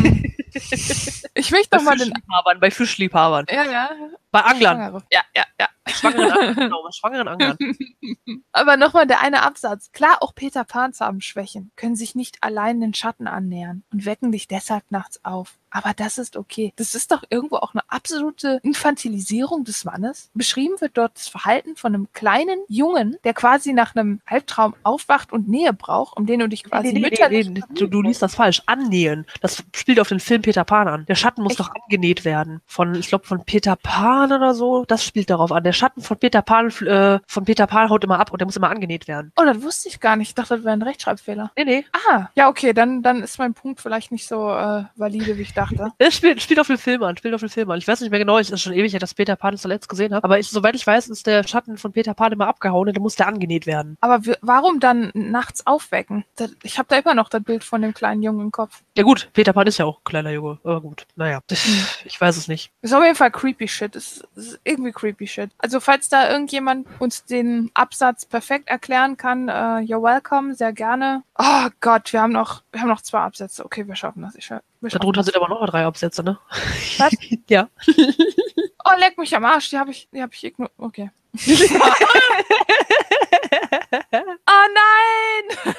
Ich möchte Bei doch mal den... Fischliebhabern, bei Fischliebhabern. Ja. Bei Anglern. Schwangere. Ja. Schwangeren Anglern. Genau, bei schwangeren Anglern. Aber nochmal der eine Absatz. Klar, auch Peter Pans haben Schwächen, können sich nicht allein den Schatten annähern und wecken dich deshalb nachts auf. Aber das ist okay. Das ist doch irgendwo auch eine absolute Infantilisierung des Mannes. Beschrieben wird dort das Verhalten von einem kleinen Jungen, der quasi nach einem Albtraum aufwacht und Nähe braucht, um den du dich quasi mütterlich... Du liest das falsch. Annähen. Das spielt auf den Film Peter Pan an. Der Schatten muss doch angenäht werden. Ich glaube, von Peter Pan oder so. Das spielt darauf an. Der Schatten von Peter Pan haut immer ab und der muss immer angenäht werden. Oh, das wusste ich gar nicht. Ich dachte, das wäre ein Rechtschreibfehler. Nee. Ah, ja, okay, dann ist mein Punkt vielleicht nicht so valide, wie ich dachte. Das spielt auf den Film an. Ich weiß nicht mehr genau, es ist schon ewig, dass Peter Pan zuletzt gesehen habe. Aber soweit ich weiß, ist der Schatten von Peter Pan immer abgehauen und dann muss der angenäht werden. Aber warum dann nachts aufwecken? Ich habe da immer noch das Bild von dem kleinen Jungen im Kopf. Ja gut, Peter Pan ist ja auch ein kleiner Junge. Aber gut, naja. Ich weiß es nicht. Ist auf jeden Fall creepy shit. Ist irgendwie creepy shit. Also falls da irgendjemand uns den Absatz perfekt erklären kann, you're welcome, sehr gerne. Oh Gott, wir haben noch 2 Absätze. Okay, wir schaffen das. Darunter sind aber noch 3 Absätze, ne? Was? Ja. Oh, leck mich am Arsch. Die hab ich ignoriert. Okay. Oh nein!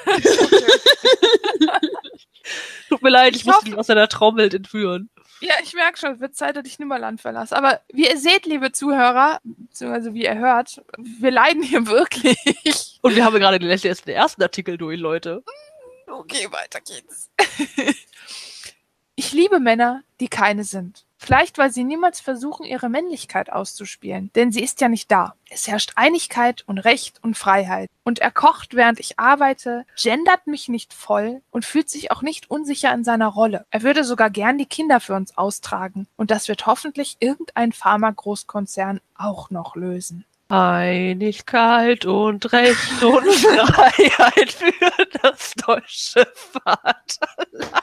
Tut mir leid, ich musste dich aus deiner Traumwelt entführen. Ja, ich merke schon, es wird Zeit, dass ich Nimmerland verlasse. Aber wie ihr seht, liebe Zuhörer, beziehungsweise wie ihr hört, wir leiden hier wirklich. Und wir haben gerade den ersten Artikel durch, Leute. Okay, weiter geht's. Ich liebe Männer, die keine sind. Vielleicht, weil sie niemals versuchen, ihre Männlichkeit auszuspielen. Denn sie ist ja nicht da. Es herrscht Einigkeit und Recht und Freiheit. Und er kocht, während ich arbeite, gendert mich nicht voll und fühlt sich auch nicht unsicher in seiner Rolle. Er würde sogar gern die Kinder für uns austragen. Und das wird hoffentlich irgendein Pharma-Großkonzern auch noch lösen. Einigkeit und Recht und Freiheit für das deutsche Vaterland.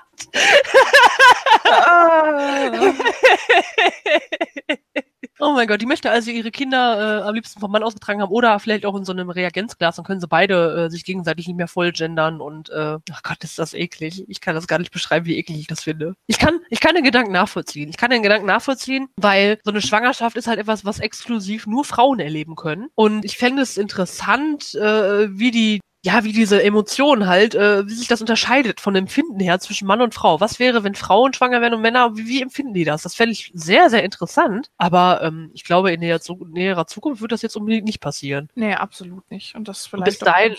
Oh mein Gott, die möchte also ihre Kinder am liebsten vom Mann ausgetragen haben oder vielleicht auch in so einem Reagenzglas, dann können sie beide sich gegenseitig nicht mehr voll gendern und ach Gott, ist das eklig. Ich kann das gar nicht beschreiben, wie eklig ich das finde. Ich kann den Gedanken nachvollziehen. Weil so eine Schwangerschaft ist halt etwas, was exklusiv nur Frauen erleben können. Und ich fände es interessant, wie diese Emotionen halt, wie sich das unterscheidet von Empfinden her zwischen Mann und Frau. Was wäre, wenn Frauen schwanger werden und Männer, wie empfinden die das? Das fände ich sehr, sehr interessant. Aber ich glaube, in näherer Zukunft wird das jetzt unbedingt nicht passieren. Nee, absolut nicht. Und das vielleicht bis dahin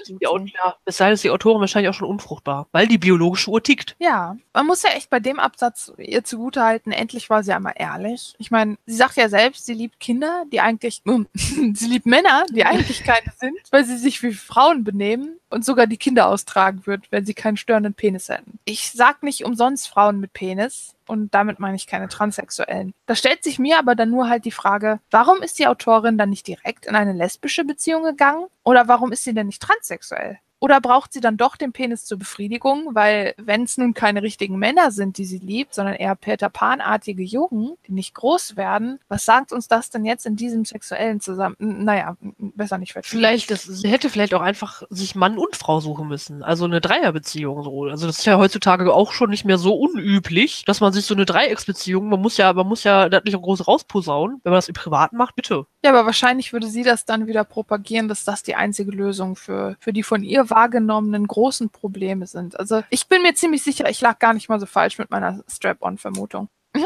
ist die Autorin wahrscheinlich auch schon unfruchtbar, weil die biologische Uhr tickt. Ja, man muss ja echt bei dem Absatz ihr zugutehalten, endlich war sie einmal ehrlich. Ich meine, sie sagt ja selbst, sie liebt Kinder, die eigentlich, sie liebt Männer, die eigentlich keine sind, weil sie sich wie Frauen benehmen und sogar die Kinder austragen wird, wenn sie keinen störenden Penis hätten. Ich sag nicht umsonst Frauen mit Penis und damit meine ich keine Transsexuellen. Da stellt sich mir aber dann nur halt die Frage, warum ist die Autorin dann nicht direkt in eine lesbische Beziehung gegangen? Oder warum ist sie denn nicht transsexuell? Oder braucht sie dann doch den Penis zur Befriedigung? Weil wenn es nun keine richtigen Männer sind, die sie liebt, sondern eher Peter Pan-artige Jungen, die nicht groß werden, was sagt uns das denn jetzt in diesem sexuellen Naja, besser nicht vertiefen. Sie hätte vielleicht auch einfach sich Mann und Frau suchen müssen. Also eine Dreierbeziehung so. Also das ist ja heutzutage auch schon nicht mehr so unüblich, dass man sich so eine Dreiecksbeziehung, man muss ja das nicht auch groß rausposaunen. Wenn man das im Privaten macht, bitte. Ja, aber wahrscheinlich würde sie das dann wieder propagieren, dass das die einzige Lösung für die von ihr wahrgenommenen großen Probleme sind. Also ich bin mir ziemlich sicher, ich lag gar nicht mal so falsch mit meiner Strap-on-Vermutung.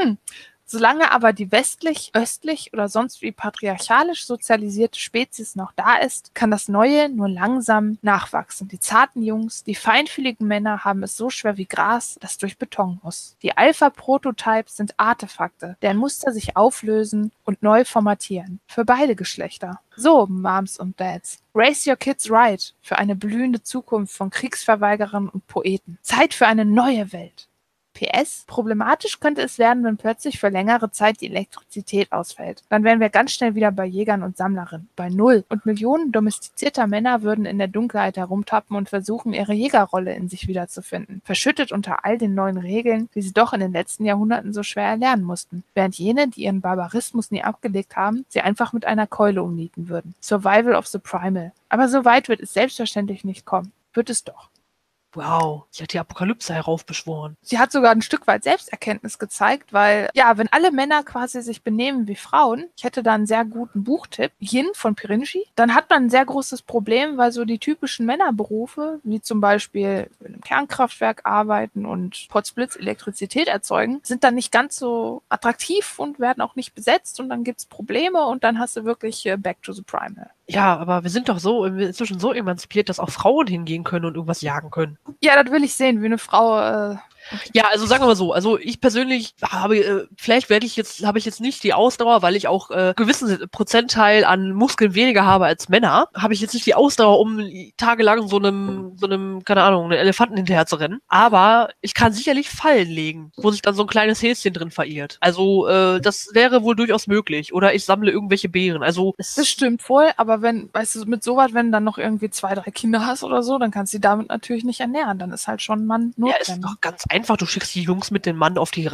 Solange aber die westlich, östlich oder sonst wie patriarchalisch sozialisierte Spezies noch da ist, kann das Neue nur langsam nachwachsen. Die zarten Jungs, die feinfühligen Männer haben es so schwer wie Gras, das durch Beton muss. Die Alpha-Prototypes sind Artefakte, deren Muster sich auflösen und neu formatieren. Für beide Geschlechter. So, Moms und Dads. Raise your kids right für eine blühende Zukunft von Kriegsverweigerern und Poeten. Zeit für eine neue Welt. PS, problematisch könnte es werden, wenn plötzlich für längere Zeit die Elektrizität ausfällt. Dann wären wir ganz schnell wieder bei Jägern und Sammlerinnen. Bei Null. Und Millionen domestizierter Männer würden in der Dunkelheit herumtappen und versuchen, ihre Jägerrolle in sich wiederzufinden. Verschüttet unter all den neuen Regeln, die sie doch in den letzten Jahrhunderten so schwer erlernen mussten. Während jene, die ihren Barbarismus nie abgelegt haben, sie einfach mit einer Keule umnieten würden. Survival of the Primal. Aber so weit wird es selbstverständlich nicht kommen. Wird es doch. Wow, sie hat die Apokalypse heraufbeschworen. Sie hat sogar ein Stück weit Selbsterkenntnis gezeigt, weil, ja, wenn alle Männer quasi sich benehmen wie Frauen, ich hätte da einen sehr guten Buchtipp, Yin von Pirinci, dann hat man ein sehr großes Problem, weil so die typischen Männerberufe, wie zum Beispiel in einem Kernkraftwerk arbeiten und Potzblitz Elektrizität erzeugen, sind dann nicht ganz so attraktiv und werden auch nicht besetzt und dann gibt's Probleme und dann hast du wirklich back to the primal. Ja, aber wir sind doch so inzwischen so emanzipiert, dass auch Frauen hingehen können und irgendwas jagen können. Ja, das will ich sehen, wie eine Frau Ja, also sagen wir mal so, also ich persönlich habe, vielleicht habe ich jetzt nicht die Ausdauer, weil ich auch gewissen Prozentteil an Muskeln weniger habe als Männer, habe ich jetzt nicht die Ausdauer, um tagelang so einem, keine Ahnung, einen Elefanten hinterher zu rennen. Aber ich kann sicherlich Fallen legen, wo sich dann so ein kleines Häschen drin verirrt. Also das wäre wohl durchaus möglich. Oder ich sammle irgendwelche Beeren. Also Das stimmt wohl, aber wenn, weißt du, mit sowas, wenn du dann noch irgendwie 2, 3 Kinder hast oder so, dann kannst du die damit natürlich nicht ernähren. Dann ist halt schon ein Mann ja, notwendig. ist doch ganz einfach. Du schickst die Jungs mit den Mann auf die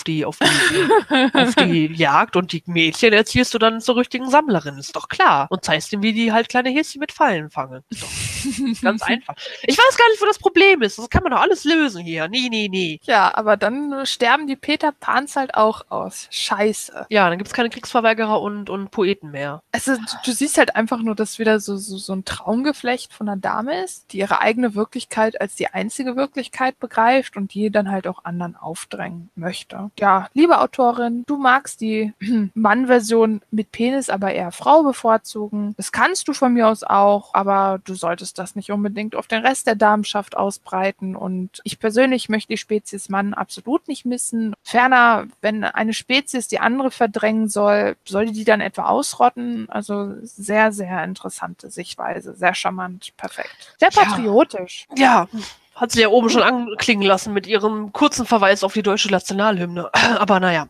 Jagd und die Mädchen erziehst du dann zur richtigen Sammlerin. Ist doch klar. Und zeigst ihnen, wie die halt kleine Häschen mit Fallen fangen. Ist doch ganz einfach. Ich weiß gar nicht, wo das Problem ist. Das kann man doch alles lösen hier. Nee. Ja, aber dann sterben die Peter Pans halt auch aus. Scheiße. Ja, dann gibt's keine Kriegsverweigerer und Poeten mehr. Also du siehst halt einfach nur, dass wieder so ein Traumgeflecht von einer Dame ist, die ihre eigene Wirklichkeit als die einzige Wirklichkeit begreift und die dann halt auch anderen aufdrängen möchte. Ja, liebe Autorin, du magst die Mann-Version mit Penis, aber eher Frau bevorzugen. Das kannst du von mir aus auch, aber du solltest das nicht unbedingt auf den Rest der Damenschaft ausbreiten und ich persönlich möchte die Spezies Mann absolut nicht missen. Ferner, wenn eine Spezies die andere verdrängen soll die dann etwa ausrotten? Also sehr, sehr interessante Sichtweise, sehr charmant, perfekt. Sehr patriotisch. Ja, hat sie ja oben schon anklingen lassen mit ihrem kurzen Verweis auf die deutsche Nationalhymne. Aber naja.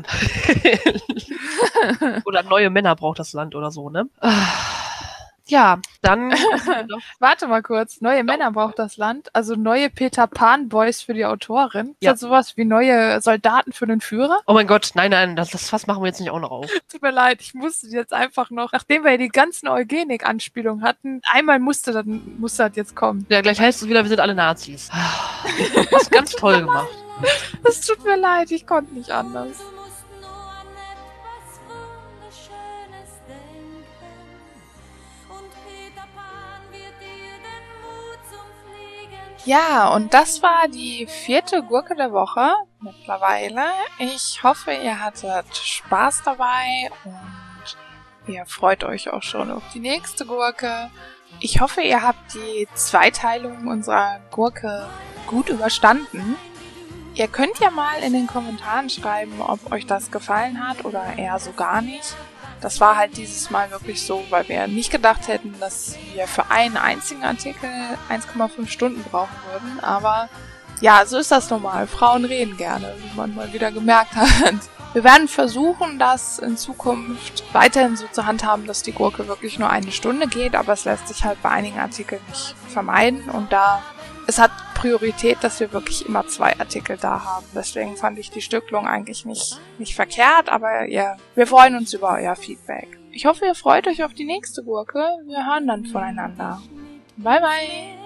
Oder neue Männer braucht das Land oder so, ne? Ja, dann... Warte mal kurz. Neue Männer braucht das Land. Also neue Peter Pan Boys für die Autorin. Ja. Ist das sowas wie neue Soldaten für den Führer? Oh mein Gott, nein, das Fass machen wir jetzt nicht auch noch auf. Tut mir leid, ich musste jetzt einfach noch, nachdem wir ja die ganzen Eugenik-Anspielungen hatten, einmal musste das jetzt kommen. Ja, gleich heißt es wieder, wir sind alle Nazis. Hast ganz toll gemacht. Es tut mir leid, ich konnte nicht anders. Ja, und das war die 4. Gurke der Woche mittlerweile. Ich hoffe, ihr hattet Spaß dabei und ihr freut euch auch schon auf die nächste Gurke. Ich hoffe, ihr habt die Zweiteilung unserer Gurke gut überstanden. Ihr könnt ja mal in den Kommentaren schreiben, ob euch das gefallen hat oder eher so gar nicht. Das war halt dieses Mal wirklich so, weil wir nicht gedacht hätten, dass wir für einen einzigen Artikel 1,5 Stunden brauchen würden. Aber ja, so ist das normal. Frauen reden gerne, wie man mal wieder gemerkt hat. Wir werden versuchen, das in Zukunft weiterhin so zu handhaben, dass die Gurke wirklich nur 1 Stunde geht. Aber es lässt sich halt bei einigen Artikeln nicht vermeiden. Und es hat Priorität, dass wir wirklich immer 2 Artikel da haben. Deswegen fand ich die Stückelung eigentlich nicht verkehrt, aber ja, wir freuen uns über euer Feedback. Ich hoffe, ihr freut euch auf die nächste Gurke. Wir hören dann voneinander. Bye, bye!